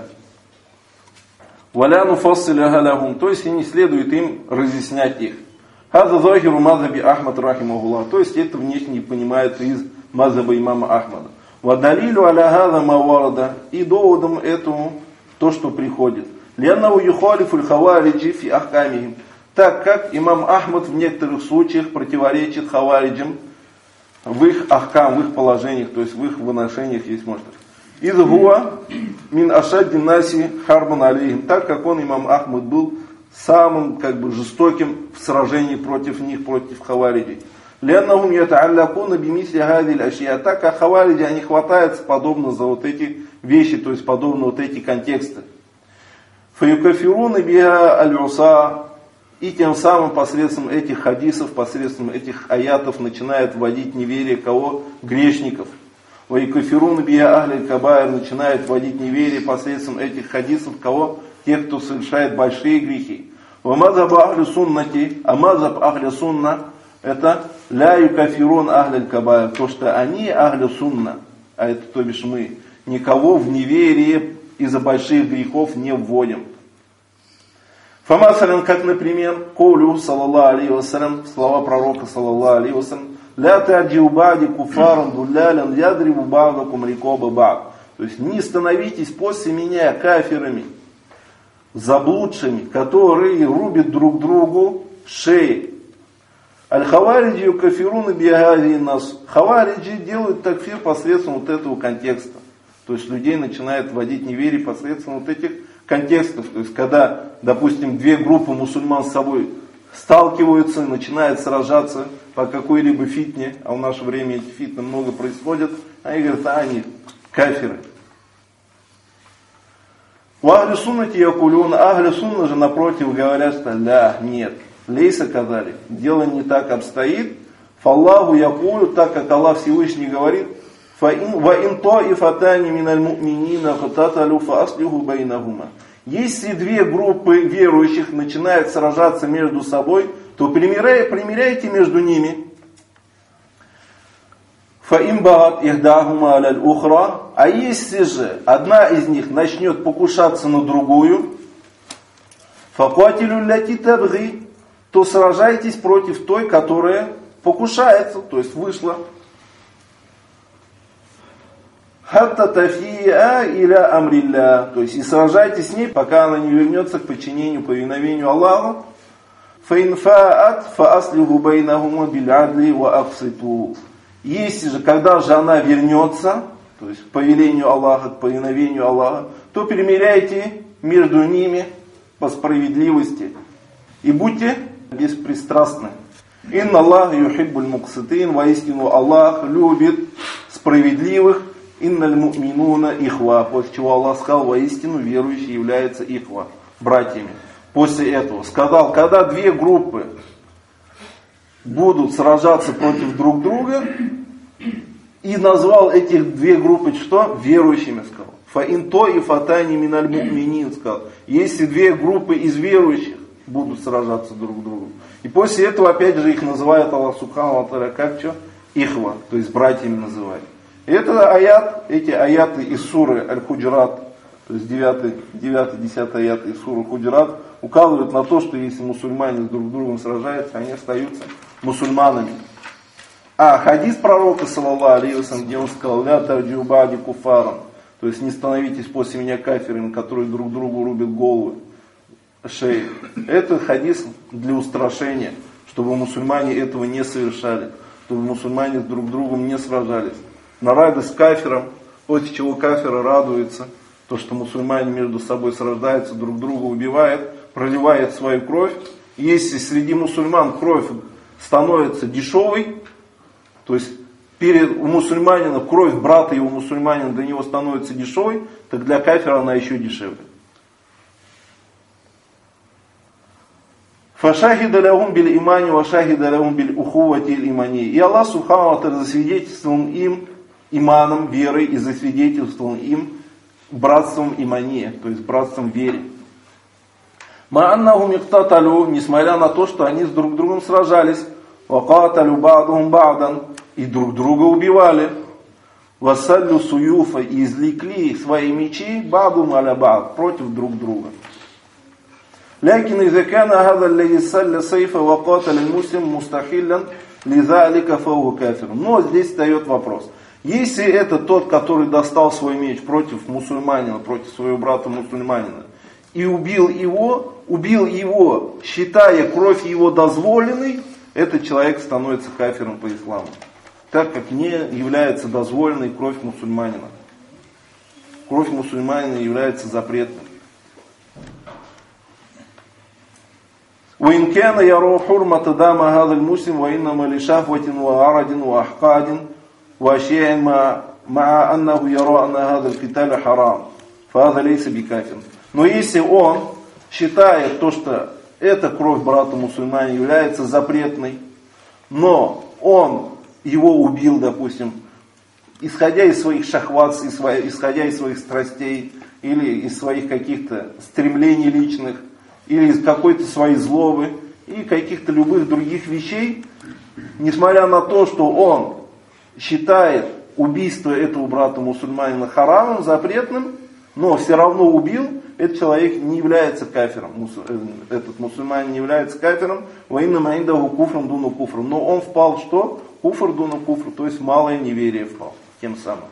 Валяну фассиля галягум, то есть и не следует им разъяснять их. Хаза захиру мазаби Ахмад рахимахуллах, то есть это внешне понимается из мазаба имама Ахмада. Вадалилю аля хаза маварада, и доводом этому то, что приходит. Ляннау юхалифу хавариджи фи ахкамихим, так как имам Ахмад в некоторых случаях противоречит хавариджам в их ахкам, в их положениях, то есть в их выношениях, есть может. Из гуа мин ашадди наси харбан алейхим, так как он, имам Ахмад, был самым как бы жестоким в сражении против них, против хавариджей. Ляннахум ятааллакуна бимисли гадиль ашия, так как хавариджи, они хватаются подобно за вот эти вещи, то есть подобно вот эти контексты. Фаюкафируна биха аль-уса, и тем самым посредством этих хадисов, посредством этих аятов начинает вводить неверие кого? Грешников. Ваюкафируна биха ахль кабайр, начинает вводить неверие посредством этих хадисов кого? Тех, кто совершает большие грехи. Вамазаб ахлю суннати, а мазаб ахлю сунна, это ля юкафирун ахль кабайр, то, что они ахлю сунна, а это то бишь мы, никого в неверие из-за больших грехов не вводим. Фамасалин, как, например, Коулю, саллаллаху алейхи вассалям, слова пророка, саллаллаху алейхи вассалям, «Ля таджиу ба'ди куфаран дуллялян ядрибу ба'дакум рикоба ба'д». То есть, не становитесь после меня кафирами, заблудшими, которые рубят друг другу шеи. Аль-Хавариджи кафируна биагади нас. Хавариджи делают такфир посредством вот этого контекста. То есть людей начинают вводить неверие посредством вот этих контекстов. То есть когда, допустим, две группы мусульман с собой сталкиваются, начинают сражаться по какой-либо фитне, а в наше время эти фитны много происходят, они говорят, а они кафиры. У ахли суннати якулюн, ахли сунна же напротив говорят, что да, нет. Лейса казали, дело не так обстоит. Фаллаху якулю, так как Аллах Всевышний говорит, ва ин таифатани миналь му'минина хататалю фааслиху байнахума. Если две группы верующих начинают сражаться между собой, то примиряй, примиряйте между ними. Фа ин багат ихдахума аляль ухра. А если же одна из них начнет покушаться на другую, факуатилю ляти табги, то сражайтесь против той, которая покушается, то есть вышла. Хатта тафия иля амрилля, то есть и сражайтесь с ней, пока она не вернется к подчинению, повиновению Аллаху. Фаин фаат фааслиху байнахума биль-адли ва акситу. Если же, когда же она вернется, то есть к повелению Аллаха, к повиновению Аллаха, то примиряйте между ними по справедливости и будьте беспристрастны. Инна Аллах юхиббуль мукситин, воистину Аллах любит справедливых. Инналь му'минуна ихва, после чего Аллах сказал, воистину верующие являются ихва, братьями. После этого сказал, когда две группы будут сражаться против друг друга, и назвал этих две группы что? Верующими, сказал. Фа ин таифатани миналь му'минин, сказал. Если две группы из верующих будут сражаться друг с другом. И после этого опять же их называет Аллах Субхану ва Тааля как что? Ихва, то есть братьями называют. И это аят, эти аяты из суры Аль-Худжрат, то есть девятый-десятый аят из суры Худжрат, указывают на то, что если мусульмане друг с другом сражаются, они остаются мусульманами. А хадис пророка, саллаллаху алейхи вассалям, где он сказал, «Ля тарджиу ба'ди куфаран», то есть не становитесь после меня кафирами, которые друг другу рубят головы, шеи. Это хадис для устрашения, чтобы мусульмане этого не совершали, чтобы мусульмане друг с другом не сражались. На радость кафирам, после чего кафиры радуются, то, что мусульмане между собой сражаются, друг друга убивают, проливают свою кровь. Если среди мусульман кровь становится дешевой, то есть перед, у мусульманина кровь брата его мусульманина для него становится дешевой, так для кафира она еще дешевле. Фашахида лягум биль имани, вашахида лягум биль ухувати иль имани. И Аллах Субхану ва Тааля засвидетельствовал им иманом, верой, и засвидетельствовал им братством имани, то есть братством веры. Ма'аннахум иктаталю, несмотря на то, что они с друг другом сражались, вакаталю ба'духум ба'дан, и друг друга убивали, вассаллю суюфа, и извлекли свои мечи ба'духум аля ба'д, против друг друга. Лякин изакана хаза аллази салля сайфа вакаталь муслим мустахиллян лизалика фау кафир. Но здесь встает вопрос. Если это тот, который достал свой меч против мусульманина, против своего брата мусульманина, и убил его, убил его, считая кровь его дозволенной, этот человек становится кафиром по исламу, так как не является дозволенной кровь мусульманина. Кровь мусульманина является запретной. وإن كان يرى حرمة دام هذا المسلم وإنما لشهوة وعرض وأحقاد وأشياء مع مع أنه يرى أن هذا القتال حرام فهذا ليس بكافر. Но если он считает то, что эта кровь брата мусульманина является запретной, но он его убил, допустим, исходя из своих шахват, исходя из своих страстей или из своих каких-то стремлений личных, или из какой-то своей злобы, и каких-то любых других вещей, несмотря на то, что он считает убийство этого брата мусульманина харамом, запретным, но все равно убил, этот человек не является кафиром, этот мусульманин не является кафиром, во имя маиндаху куфром дуну куфром, но он впал в что? Куфр дуну куфр, то есть малое неверие впал, тем самым.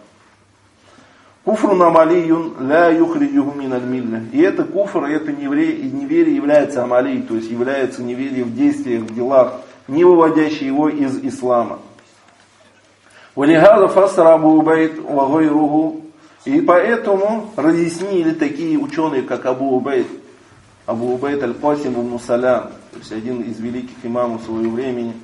Куфрун амалиюн ля юхриджуху миналь милля. И это куфр, это неверие, неверие является амалией, то есть является неверием в действиях, в делах, не выводящий его из ислама. Валихаза фассара Абу Убайд ва гайруху. И поэтому разъяснили такие ученые, как Абу Убайд, Абу Убайд аль-Касим ибн Салям, то есть один из великих имамов своего времени,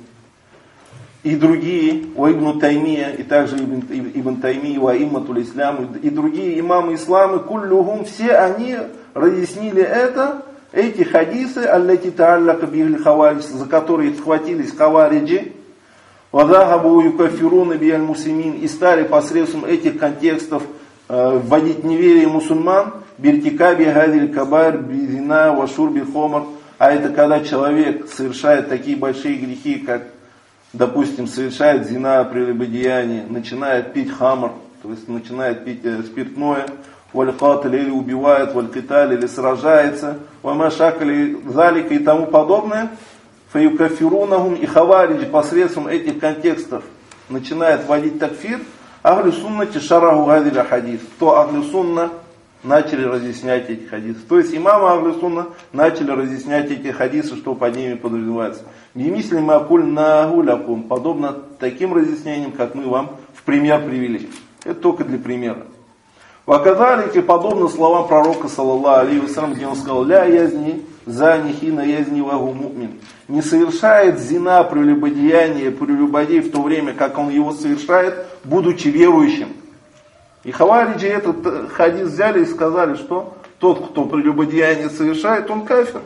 и другие, о Ибн Таймия, и также Ибн, Ибн Таймия, о Имматуль Ислам, и другие имамы ислама, куллюхум, все они разъяснили это, эти хадисы, аллати тааллака бихли хаваридж, за которые схватились хавариджи, вадахабу юкафируна биаль мусимин, и стали посредством этих контекстов э, вводить неверие мусульман, биртикаби гадиль кабар, бизина, вашур бихомар, а это когда человек совершает такие большие грехи, как, допустим, совершает зина, прелюбодеяние, начинает пить хамр, то есть начинает пить э, спиртное, валькаталь или убивает, валькиталь или сражается, вамашакали залика и тому подобное, фаюкафирунахум и хавариджи посредством этих контекстов начинает вводить такфир, ахлю суннати шараху гадиля хадис, то ахлю сунна начали разъяснять эти хадисы. То есть имамы ахлю сунна начали разъяснять эти хадисы, что под ними подразумевается. Бимисли макуль нагулякум, подобно таким разъяснениям, как мы вам в пример привели. Это только для примера. Ваказалики, подобно словам пророка, саллаллаху алейхи вассалям, где он сказал: ля язни зани хина язни вагу му'мин. Не совершает зина, прелюбодеяние, прелюбодей в то время, как он его совершает, будучи верующим. И хавариджи этот хадис взяли и сказали, что тот, кто прелюбодеяние совершает, он кафир.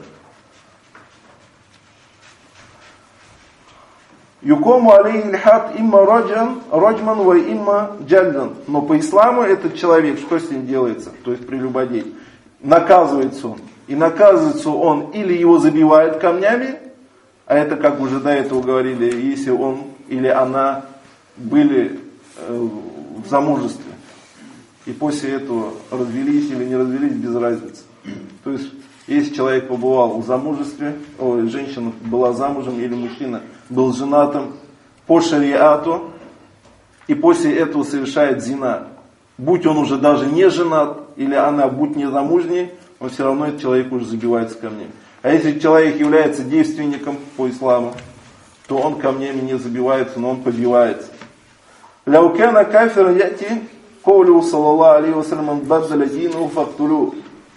Юкому алейхи льхад имма раджан, раджман ва имма джальдан. Но по исламу этот человек, что с ним делается? То есть прелюбодей. Наказывается он. И наказывается он или его забивают камнями, а это, как уже до этого говорили, если он или она были э, в замужестве. И после этого развелись или не развелись, без разницы. То есть, если человек побывал в замужестве, о, женщина была замужем или мужчина был женатым по шариату, и после этого совершает зина, будь он уже даже не женат, или она будь не замужней, он все равно этот человек уже забивается камнями. А если человек является девственником по исламу, то он камнями не забивается, но он побивается. Ляукена кафира яти коулю саллаллаху алейхи вассалям баддаля дину фактулю.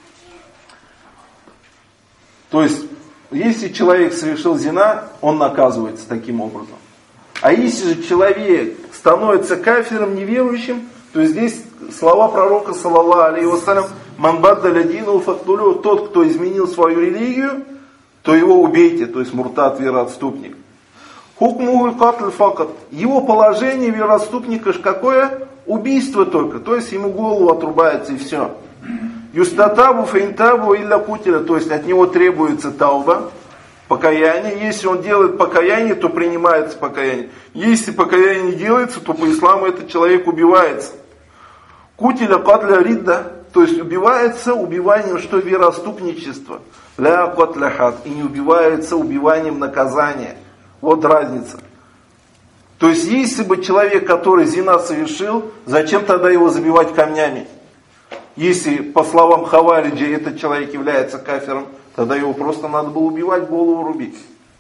То есть, если человек совершил зина, он наказывается таким образом. А если же человек становится кафиром, неверующим, то здесь слова пророка, саллаллаху алейхи вассалям, ман баддаля дину фактулю, тот, кто изменил свою религию, то его убейте, то есть муртад, вероотступник. Хукмухуль катль факат. Его положение вероотступника какое? Убийство только, то есть ему голову отрубается и все. Юстатабу фейнтабу илля кутиля, то есть от него требуется тауба, покаяние. Если он делает покаяние, то принимается покаяние. Если покаяние не делается, то по исламу этот человек убивается. Кутиля катля ридда, то есть убивается убиванием, что вероотступничество. Ля катля хад, и не убивается убиванием наказания. Вот разница. То есть, если бы человек, который зина совершил, зачем тогда его забивать камнями? Если, по словам хавариджи, этот человек является кафиром, тогда его просто надо было убивать, голову рубить.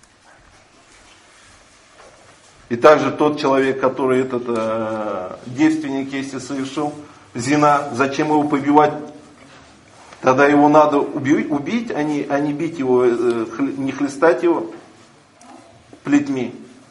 И также тот человек, который этот э, девственник, если совершил зина, зачем его побивать? Тогда его надо убить, убить а, не, а не бить его, э, хли, не хлестать его плетьми.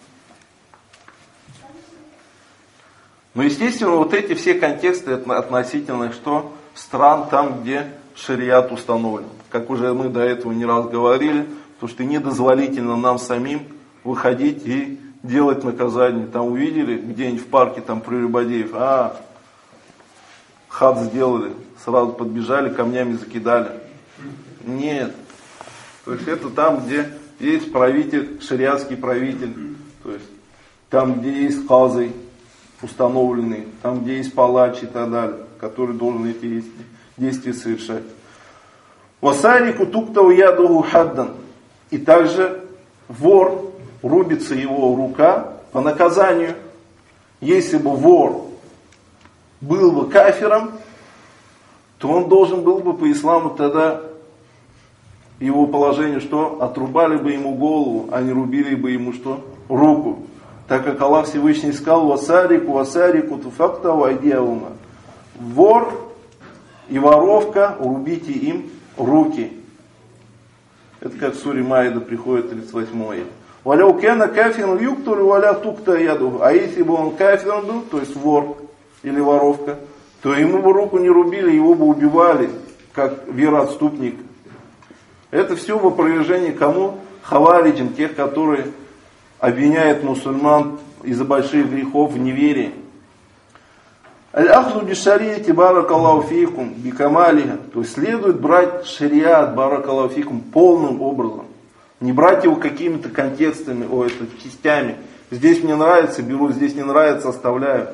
Но, естественно, вот эти все контексты относительно что? Стран, там, где шариат установлен. Как уже мы до этого не раз говорили, то что недозволительно нам самим выходить и делать наказание. Там увидели где-нибудь в парке там прелюбодеев, а, хат сделали, сразу подбежали, камнями закидали. Нет. То есть это там, где есть правитель, шариатский правитель, то есть там, где есть казы установленный, там, где есть палач и так далее, который должен эти действия совершать. Васарику туктау ядуху хаддан. И также вор, рубится его рука по наказанию. Если бы вор был бы кафиром, то он должен был бы по исламу тогда его положение, что отрубали бы ему голову, а не рубили бы ему что? Руку. Так как Аллах Всевышний сказал: «Васарику, васарику, туфактау айдиаума». Вор и воровка, рубите им руки. Это как в суре Маида приходит тридцать восьмой. «Валяу кена кафирун юктулю валя тукта яду». А если бы он кафиром был, то есть вор или воровка, то ему бы руку не рубили, его бы убивали, как вероотступник. Это все в опровержении кому? Хавариджам, тех, которые обвиняют мусульман из-за больших грехов в неверии. Аль-ахзу бишарияти баракаллаху фикум бикамалиха. То есть следует брать шариат баракаллаху фикум полным образом. Не брать его какими-то контекстами, о, это частями. Здесь мне нравится, беру, здесь не нравится, оставляю.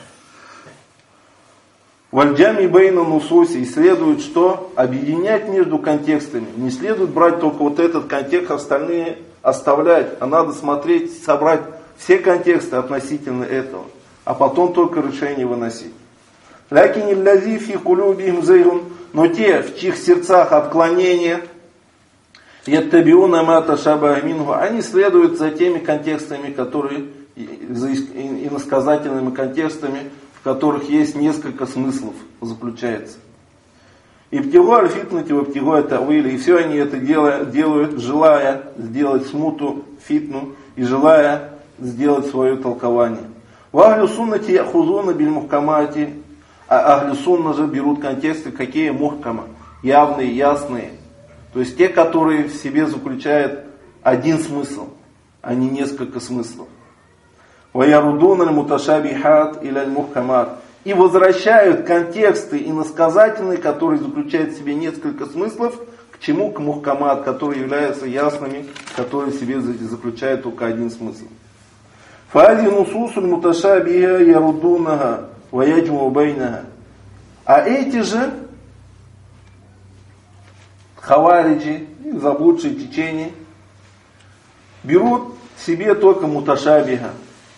Вальджами бейна нусуси. И следует что? Объединять между контекстами. Не следует брать только вот этот контекст, остальные оставлять. А надо смотреть, собрать все контексты относительно этого. А потом только решение выносить. Лякини лязи фи кулюбихим зейрун. Но те, в чьих сердцах отклонения, яттабиуна ма ташабаха минху, они следуют за теми контекстами, которые, за иносказательными контекстами, в которых есть несколько смыслов, заключается. И птигу аль-фитнати, и птигу аль-тавили, и все они это делают, делают, желая сделать смуту, фитну, и желая сделать свое толкование. В ахлю суннати яхузуна биль мухкамати, а ахлю сунна же берут контексты, какие мухкама, явные, ясные. То есть те, которые в себе заключают один смысл, а не несколько смыслов. وَيَرُدُونَ الْمُتَشَابِهَاتِ إِلَى الْمُحْكَمَاتِ. И возвращают контексты иносказательные, которые заключают в себе несколько смыслов, к чему? К мухкамат, которые являются ясными, которые в себе заключают только один смысл. فَهَذِهِ نُصُوصُ الْمُتَشَابِهَ يَرُدُونَهَا وَيَجْمُعُ بَيْنَهَا. А эти же хавариджи, заблудшие течения, берут себе только муташабиха,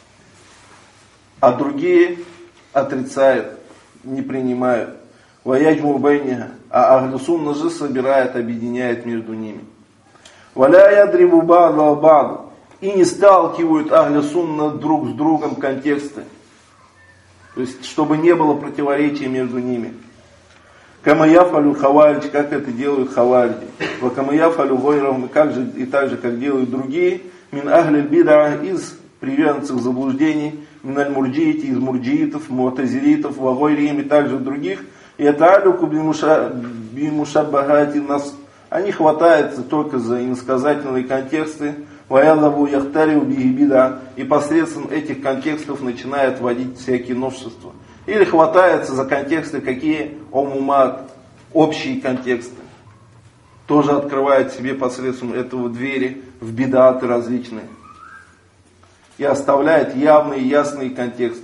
а другие отрицают, не принимают. Ваяджму байниха, а ахлю сунна же собирает, объединяет между ними. Валя ядрибу ба'да ба'да. И не сталкивают ахлю сунна друг с другом контексты. То есть, чтобы не было противоречия между ними. Камаяфалю хаваридж, как это делают хавариджи. Ва камаяфалю гойрам, как же, и так же, как делают другие. Мин ахлиль бида, из приверженцев заблуждений. Мин аль-мурджиити, из мурджиитов, муатазилитов, ва гойрихим, и также других. И это алюку бимушаббахати нас. Они хватаются только за иносказательные контексты. Ваяллаву яхтариу бихибида. И посредством этих контекстов начинают вводить всякие новшества. Или хватается за контексты, какие омумат, общие контексты. Тоже открывает себе посредством этого двери в бидаты различные. И оставляет явные, ясные контексты.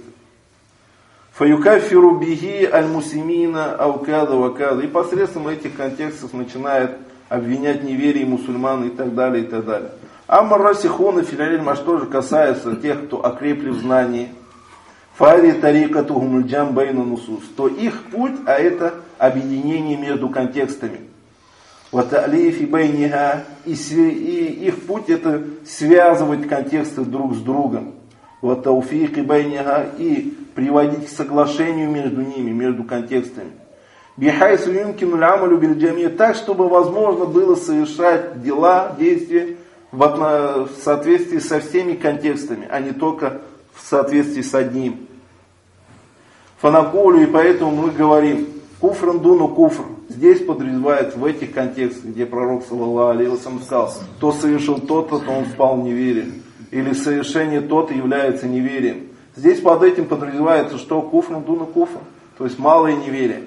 Фаюкафиру бихи аль-мусимина аукада вакада. И посредством этих контекстов начинает обвинять неверие мусульман и так далее, и так далее. Амар расихуна филялильма, что же касается тех, кто окрепли в знании, фари тарикатухум джам байна нусус, то их путь, а это объединение между контекстами. Ваталифи байниха, и их путь это связывать контексты друг с другом. Ватауфики байниха, и приводить к соглашению между ними, между контекстами. Бихайсу юмкину лямалю бильджамия, так, чтобы возможно было совершать дела, действия в соответствии со всеми контекстами, а не только в соответствии с одним. Фанакулю, и поэтому мы говорим, куфран дуну куфр. Здесь подразумевает в этих контекстах, где пророк саллаллаху алейхи ва саллям сказал, кто совершил то-то, то он впал в неверие. Или совершение то-то является неверием. Здесь под этим подразумевается, что куфран дуну куфр, то есть малое неверие.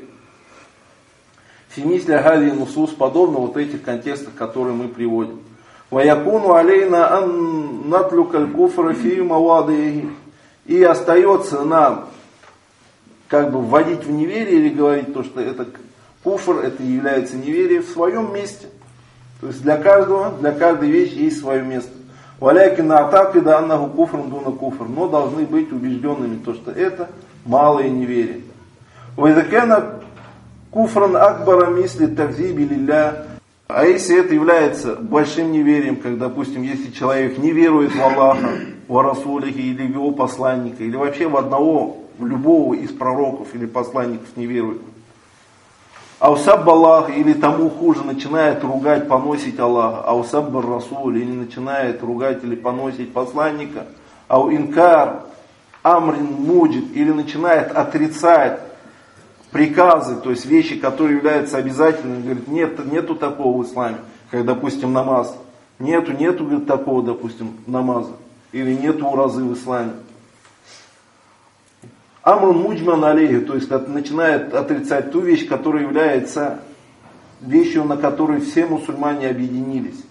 Фимисля хади нусус, подобно вот этих контекстах, которые мы приводим. Ваякуну алейна ан натлюкаль куфра фи мавадихи. И остается нам как бы вводить в неверие или говорить то, что это Куфр это является неверие в своем месте. То есть для каждого, для каждой вещи есть свое место. Валякин атакида аннаху куфрун дуна куфр. Но должны быть убежденными, то, что это малое неверие. Вайзакена куфран акбара мисли такзиби лилля. А если это является большим неверием, как, допустим, если человек не верует в Аллаха, в Расулихе или в его посланника, или вообще в одного, в любого из пророков или посланников не верует. Аусаб Аллах, или тому хуже, начинает ругать, поносить Аллаха. Аусаб Расул, или начинает ругать или поносить посланника. Ау инкар, амрин муджид, или начинает отрицать приказы, то есть вещи, которые являются обязательными. Говорит, нет, нету такого в исламе, как, допустим, намаз. Нету, нету, говорит, такого, допустим, намаза. Или нету уразы в исламе. Амрун муджман алейхи, то есть начинает отрицать ту вещь, которая является вещью, на которой все мусульмане объединились.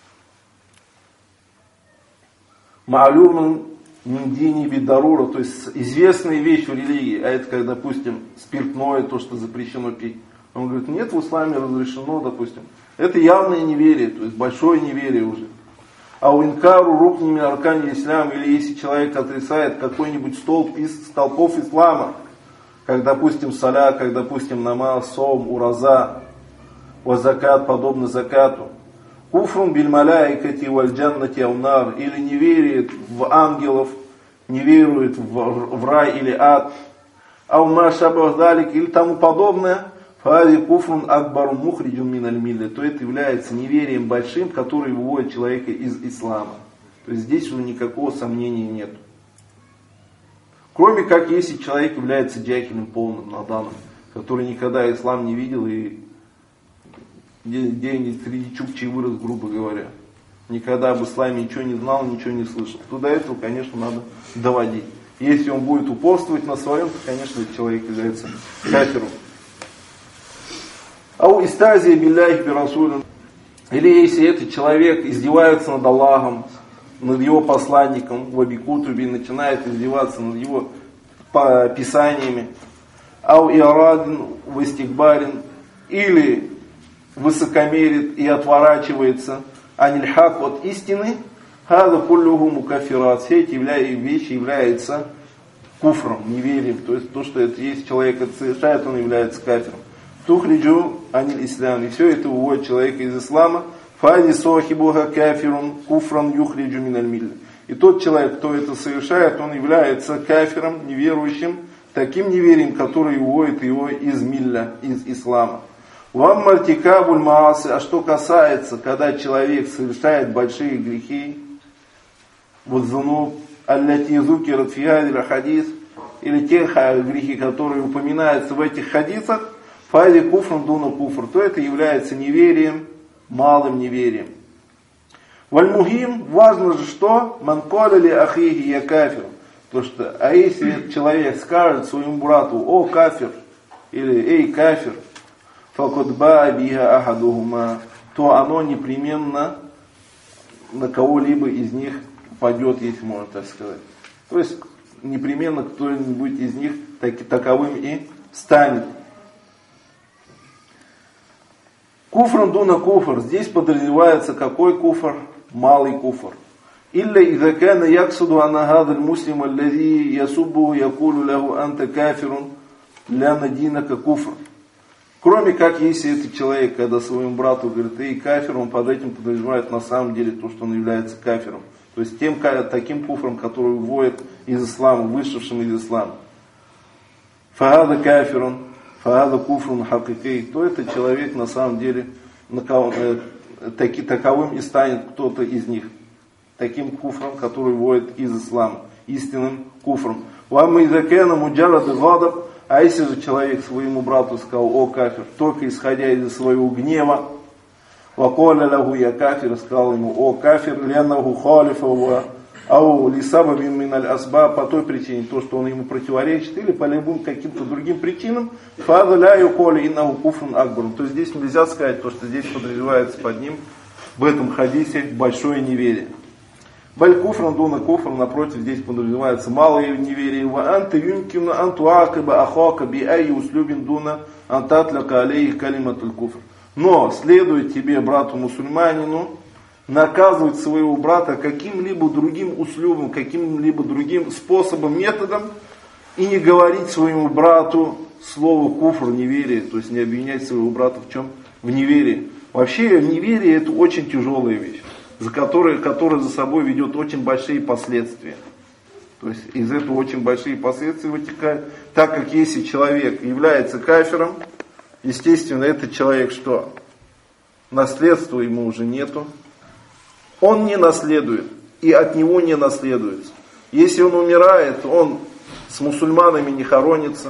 Ма'люман миндини бидарура, то есть известная вещь в религии, а это как, допустим, спиртное, то, что запрещено пить. Он говорит, нет, в исламе разрешено, допустим. Это явное неверие, то есть большое неверие уже. А у инкару рукними аркани ислам, или если человек отрицает какой-нибудь столб из столпов ислама, как, допустим, саля, как, допустим, намаз, сом, ураза, вазакат, подобно закату. Куфрун биль маляикати валь джаннати аунар, или не верит в ангелов, не верует в, в рай или ад, аума шабахдалик, или тому подобное. Фади куфрун акбарун мухриджун миналь милля, то это является неверием большим, который выводит человека из ислама. То есть здесь уже никакого сомнения нет. Кроме как если человек является джахилем полным, наданом, который никогда ислам не видел и где-нибудь среди чукчей вырос, грубо говоря. Никогда об исламе ничего не знал, ничего не слышал. То до этого, конечно, надо доводить. Если он будет упорствовать на своем, то, конечно, этот человек является кафиром. Ау истазия билляхи бирасулин. Или если этот человек издевается над Аллахом, над его посланником, в абикутубе, начинает издеваться над его писаниями. Ау иарадин вастигбарин. Или высокомерит и отворачивается анильхак от истины. Хада куллюху мукафират. Все эти вещи являются куфром, неверием. То есть то, что это есть, человек это совершает, он является кафиром. Тухриджу аниль ислам. И все это уводит человека из ислама. Фади сохибуха кафирун куфран юхриджу миналь милля. И тот человек, кто это совершает, он является кафиром, неверующим, таким неверием, который уводит его из милля, из ислама. Вам мартикабуль маасы. А что касается, когда человек совершает большие грехи, вот зунуб, аллати зукират фи хадил хадис, или те грехи, которые упоминаются в этих хадисах, фади куфрун дуна куфр, то это является неверием, малым неверием. Вальмухим, важно же что, манколя ахихи я кафир. То что, а если человек скажет своему брату, о кафир, или эй кафир, факудба биха ахадухума, то оно непременно на кого-либо из них падет, если можно так сказать. То есть непременно кто-нибудь из них так, таковым и станет. Куфран дуна куфр. Здесь подразумевается какой куфр? Малый куфр. Илля иза кана яксуду анна хадаль муслим аллази ясуббу якулу лаху анта кафирун ляна динака куфр. Кроме как, если этот человек, когда своему брату говорит, эй, кафир, он под этим подразумевает на самом деле то, что он является кафиром. То есть тем, таким куфром, который выводит из ислама, вышедшим из ислама. Фагада кафирун, фагада куфрун хакикей. То этот человек на самом деле таки, таковым и станет кто-то из них. Таким куфром, который выводит из ислама. Истинным куфром. Вамма изакена муджарад гадаб. А если же человек своему брату сказал, о кафир, только исходя из своего гнева, ваколя лаху я кафир, сказал ему, о кафир, ленаху халифа, ау лисаба бин миналь асба, по той причине, то, что он ему противоречит, или по любым каким-то другим причинам, фада ля юколи иннаху куфрун акбар. То есть здесь нельзя сказать, то, что здесь подразумевается под ним, в этом хадисе, большое неверие. Баль куфран дуна куфр, напротив, здесь подразумевается малое неверие. Ва анта юмкина анту акиба ахака би ай услюбин дуна антатляка алейх калиматуль куфр. Но следует тебе, брату-мусульманину, наказывать своего брата каким-либо другим услюбом, каким-либо другим способом, методом, и не говорить своему брату слово куфр, неверие, то есть не обвинять своего брата в чем? В неверии. Вообще неверие это очень тяжелая вещь, за которой, которая за собой ведет очень большие последствия. То есть из этого очень большие последствия вытекают, так как если человек является кафиром, естественно, этот человек что? Наследства ему уже нету. Он не наследует, и от него не наследуется. Если он умирает, он с мусульманами не хоронится,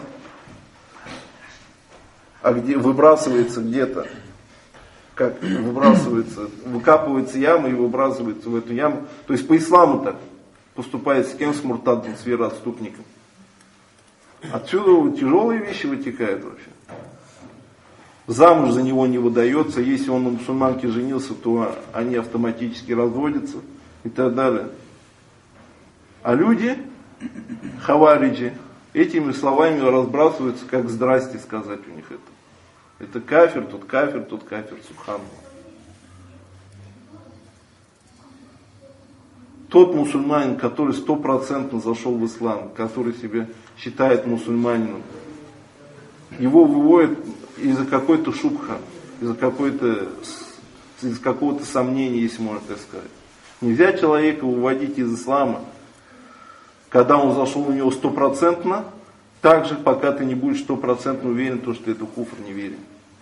а где выбрасывается где-то, как выбрасывается, выкапывается яма и выбрасывается в эту яму. То есть по исламу так поступает с кем? С муртадом, с вероотступником. Отсюда тяжелые вещи вытекают вообще. Замуж за него не выдается, если он на мусульманке женился, то они автоматически разводятся и так далее. А люди, хавариджи, этими словами разбрасываются, как здрасте сказать у них это. Это кафир, тут кафир, тут кафир, субханаллах. Тот мусульманин, который стопроцентно зашел в ислам, который себя считает мусульманином, его выводят из-за какой-то шубха, из-за какой-то, из какого-то сомнения, если можно так сказать. Нельзя человека выводить из ислама, когда он зашел в него стопроцентно, так же, пока ты не будешь стопроцентно уверен, то, что это куфр неверие.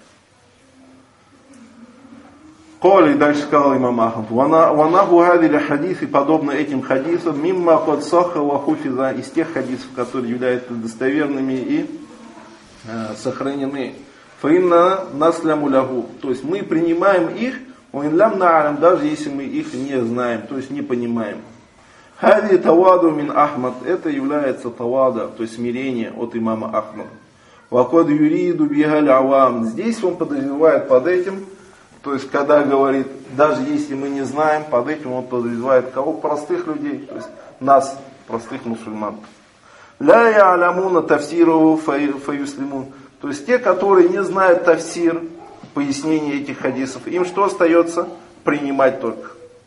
Коли, дальше сказал имам Ахмад, ванаху хадили хадисы, подобно этим хадисам, мимма код саха ва хуфиза, из тех хадисов, которые являются достоверными и э, сохранены. Фаинна насляму лягу, то есть мы принимаем их, уинлям на'алям, даже если мы их не знаем, то есть не понимаем. Хади таваду мин Ахмад, это является тавада, то есть смирение от имама Ахмада. Вакод юриду бигаль авам, здесь он подразумевает под этим, то есть когда говорит, даже если мы не знаем, под этим он подразумевает кого? Простых людей, то есть нас, простых мусульман. Ля я'алямуна тафсиру фаюслимун, то есть те, которые не знают тафсир, пояснение этих хадисов, им что остается? Принимать только.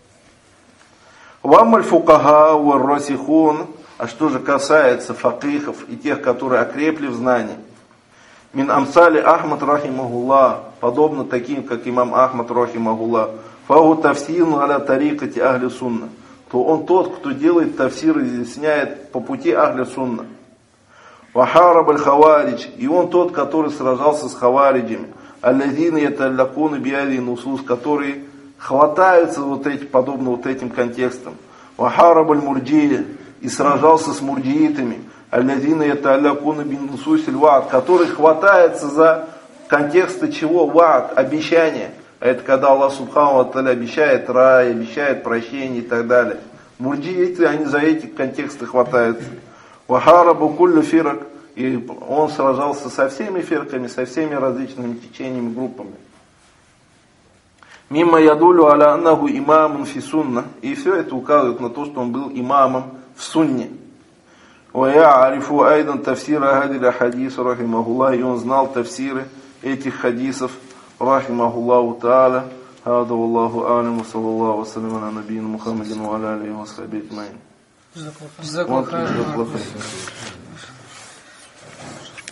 Вамаль фукаха варрасихун, а что же касается факихов и тех, которые окрепли в знании. Мин амсали Ахмад рахимахуллах, подобно таким, как имам Ахмад рахимахуллах, фагу тафсирну аля тарикати ахли сунна, то он тот, кто делает тафсир и изъясняет по пути ахли сунна. Вахараб аль-хаваридж, и он тот, который сражался с хавариджами, аллазины яталлакуны биади нусус, которые хватаются вот эти, подобно вот этим контекстам. Вахараб аль-мурджия, и сражался с мурджиитами, аллазины яталлакуны бин нусус аль-ва'д, которые хватаются за контексты чего? Ва'д, обещание. А это когда Аллах субхану ва тааля обещает рай, обещает прощение и так далее. Мурджииты, они за эти контексты хватаются. Вахарабу куллю фирак, и он сражался со всеми фирками, со всеми различными течениями, группами. Мимма ядулю аля аннаху имамун фи сунна, и все это указывает на то, что он был имамом в сунне. Ва я'арифу айдан тафсира хадиля хадиса рахимахуллах, и он знал тафсиры этих хадисов рахимахуллаху та'аля. Хада валлаху алям, ва саллаллаху ва салям аля набийна Мухаммадин ва аля алейхи ва сахбихи аджмаин. جزاك الله خير.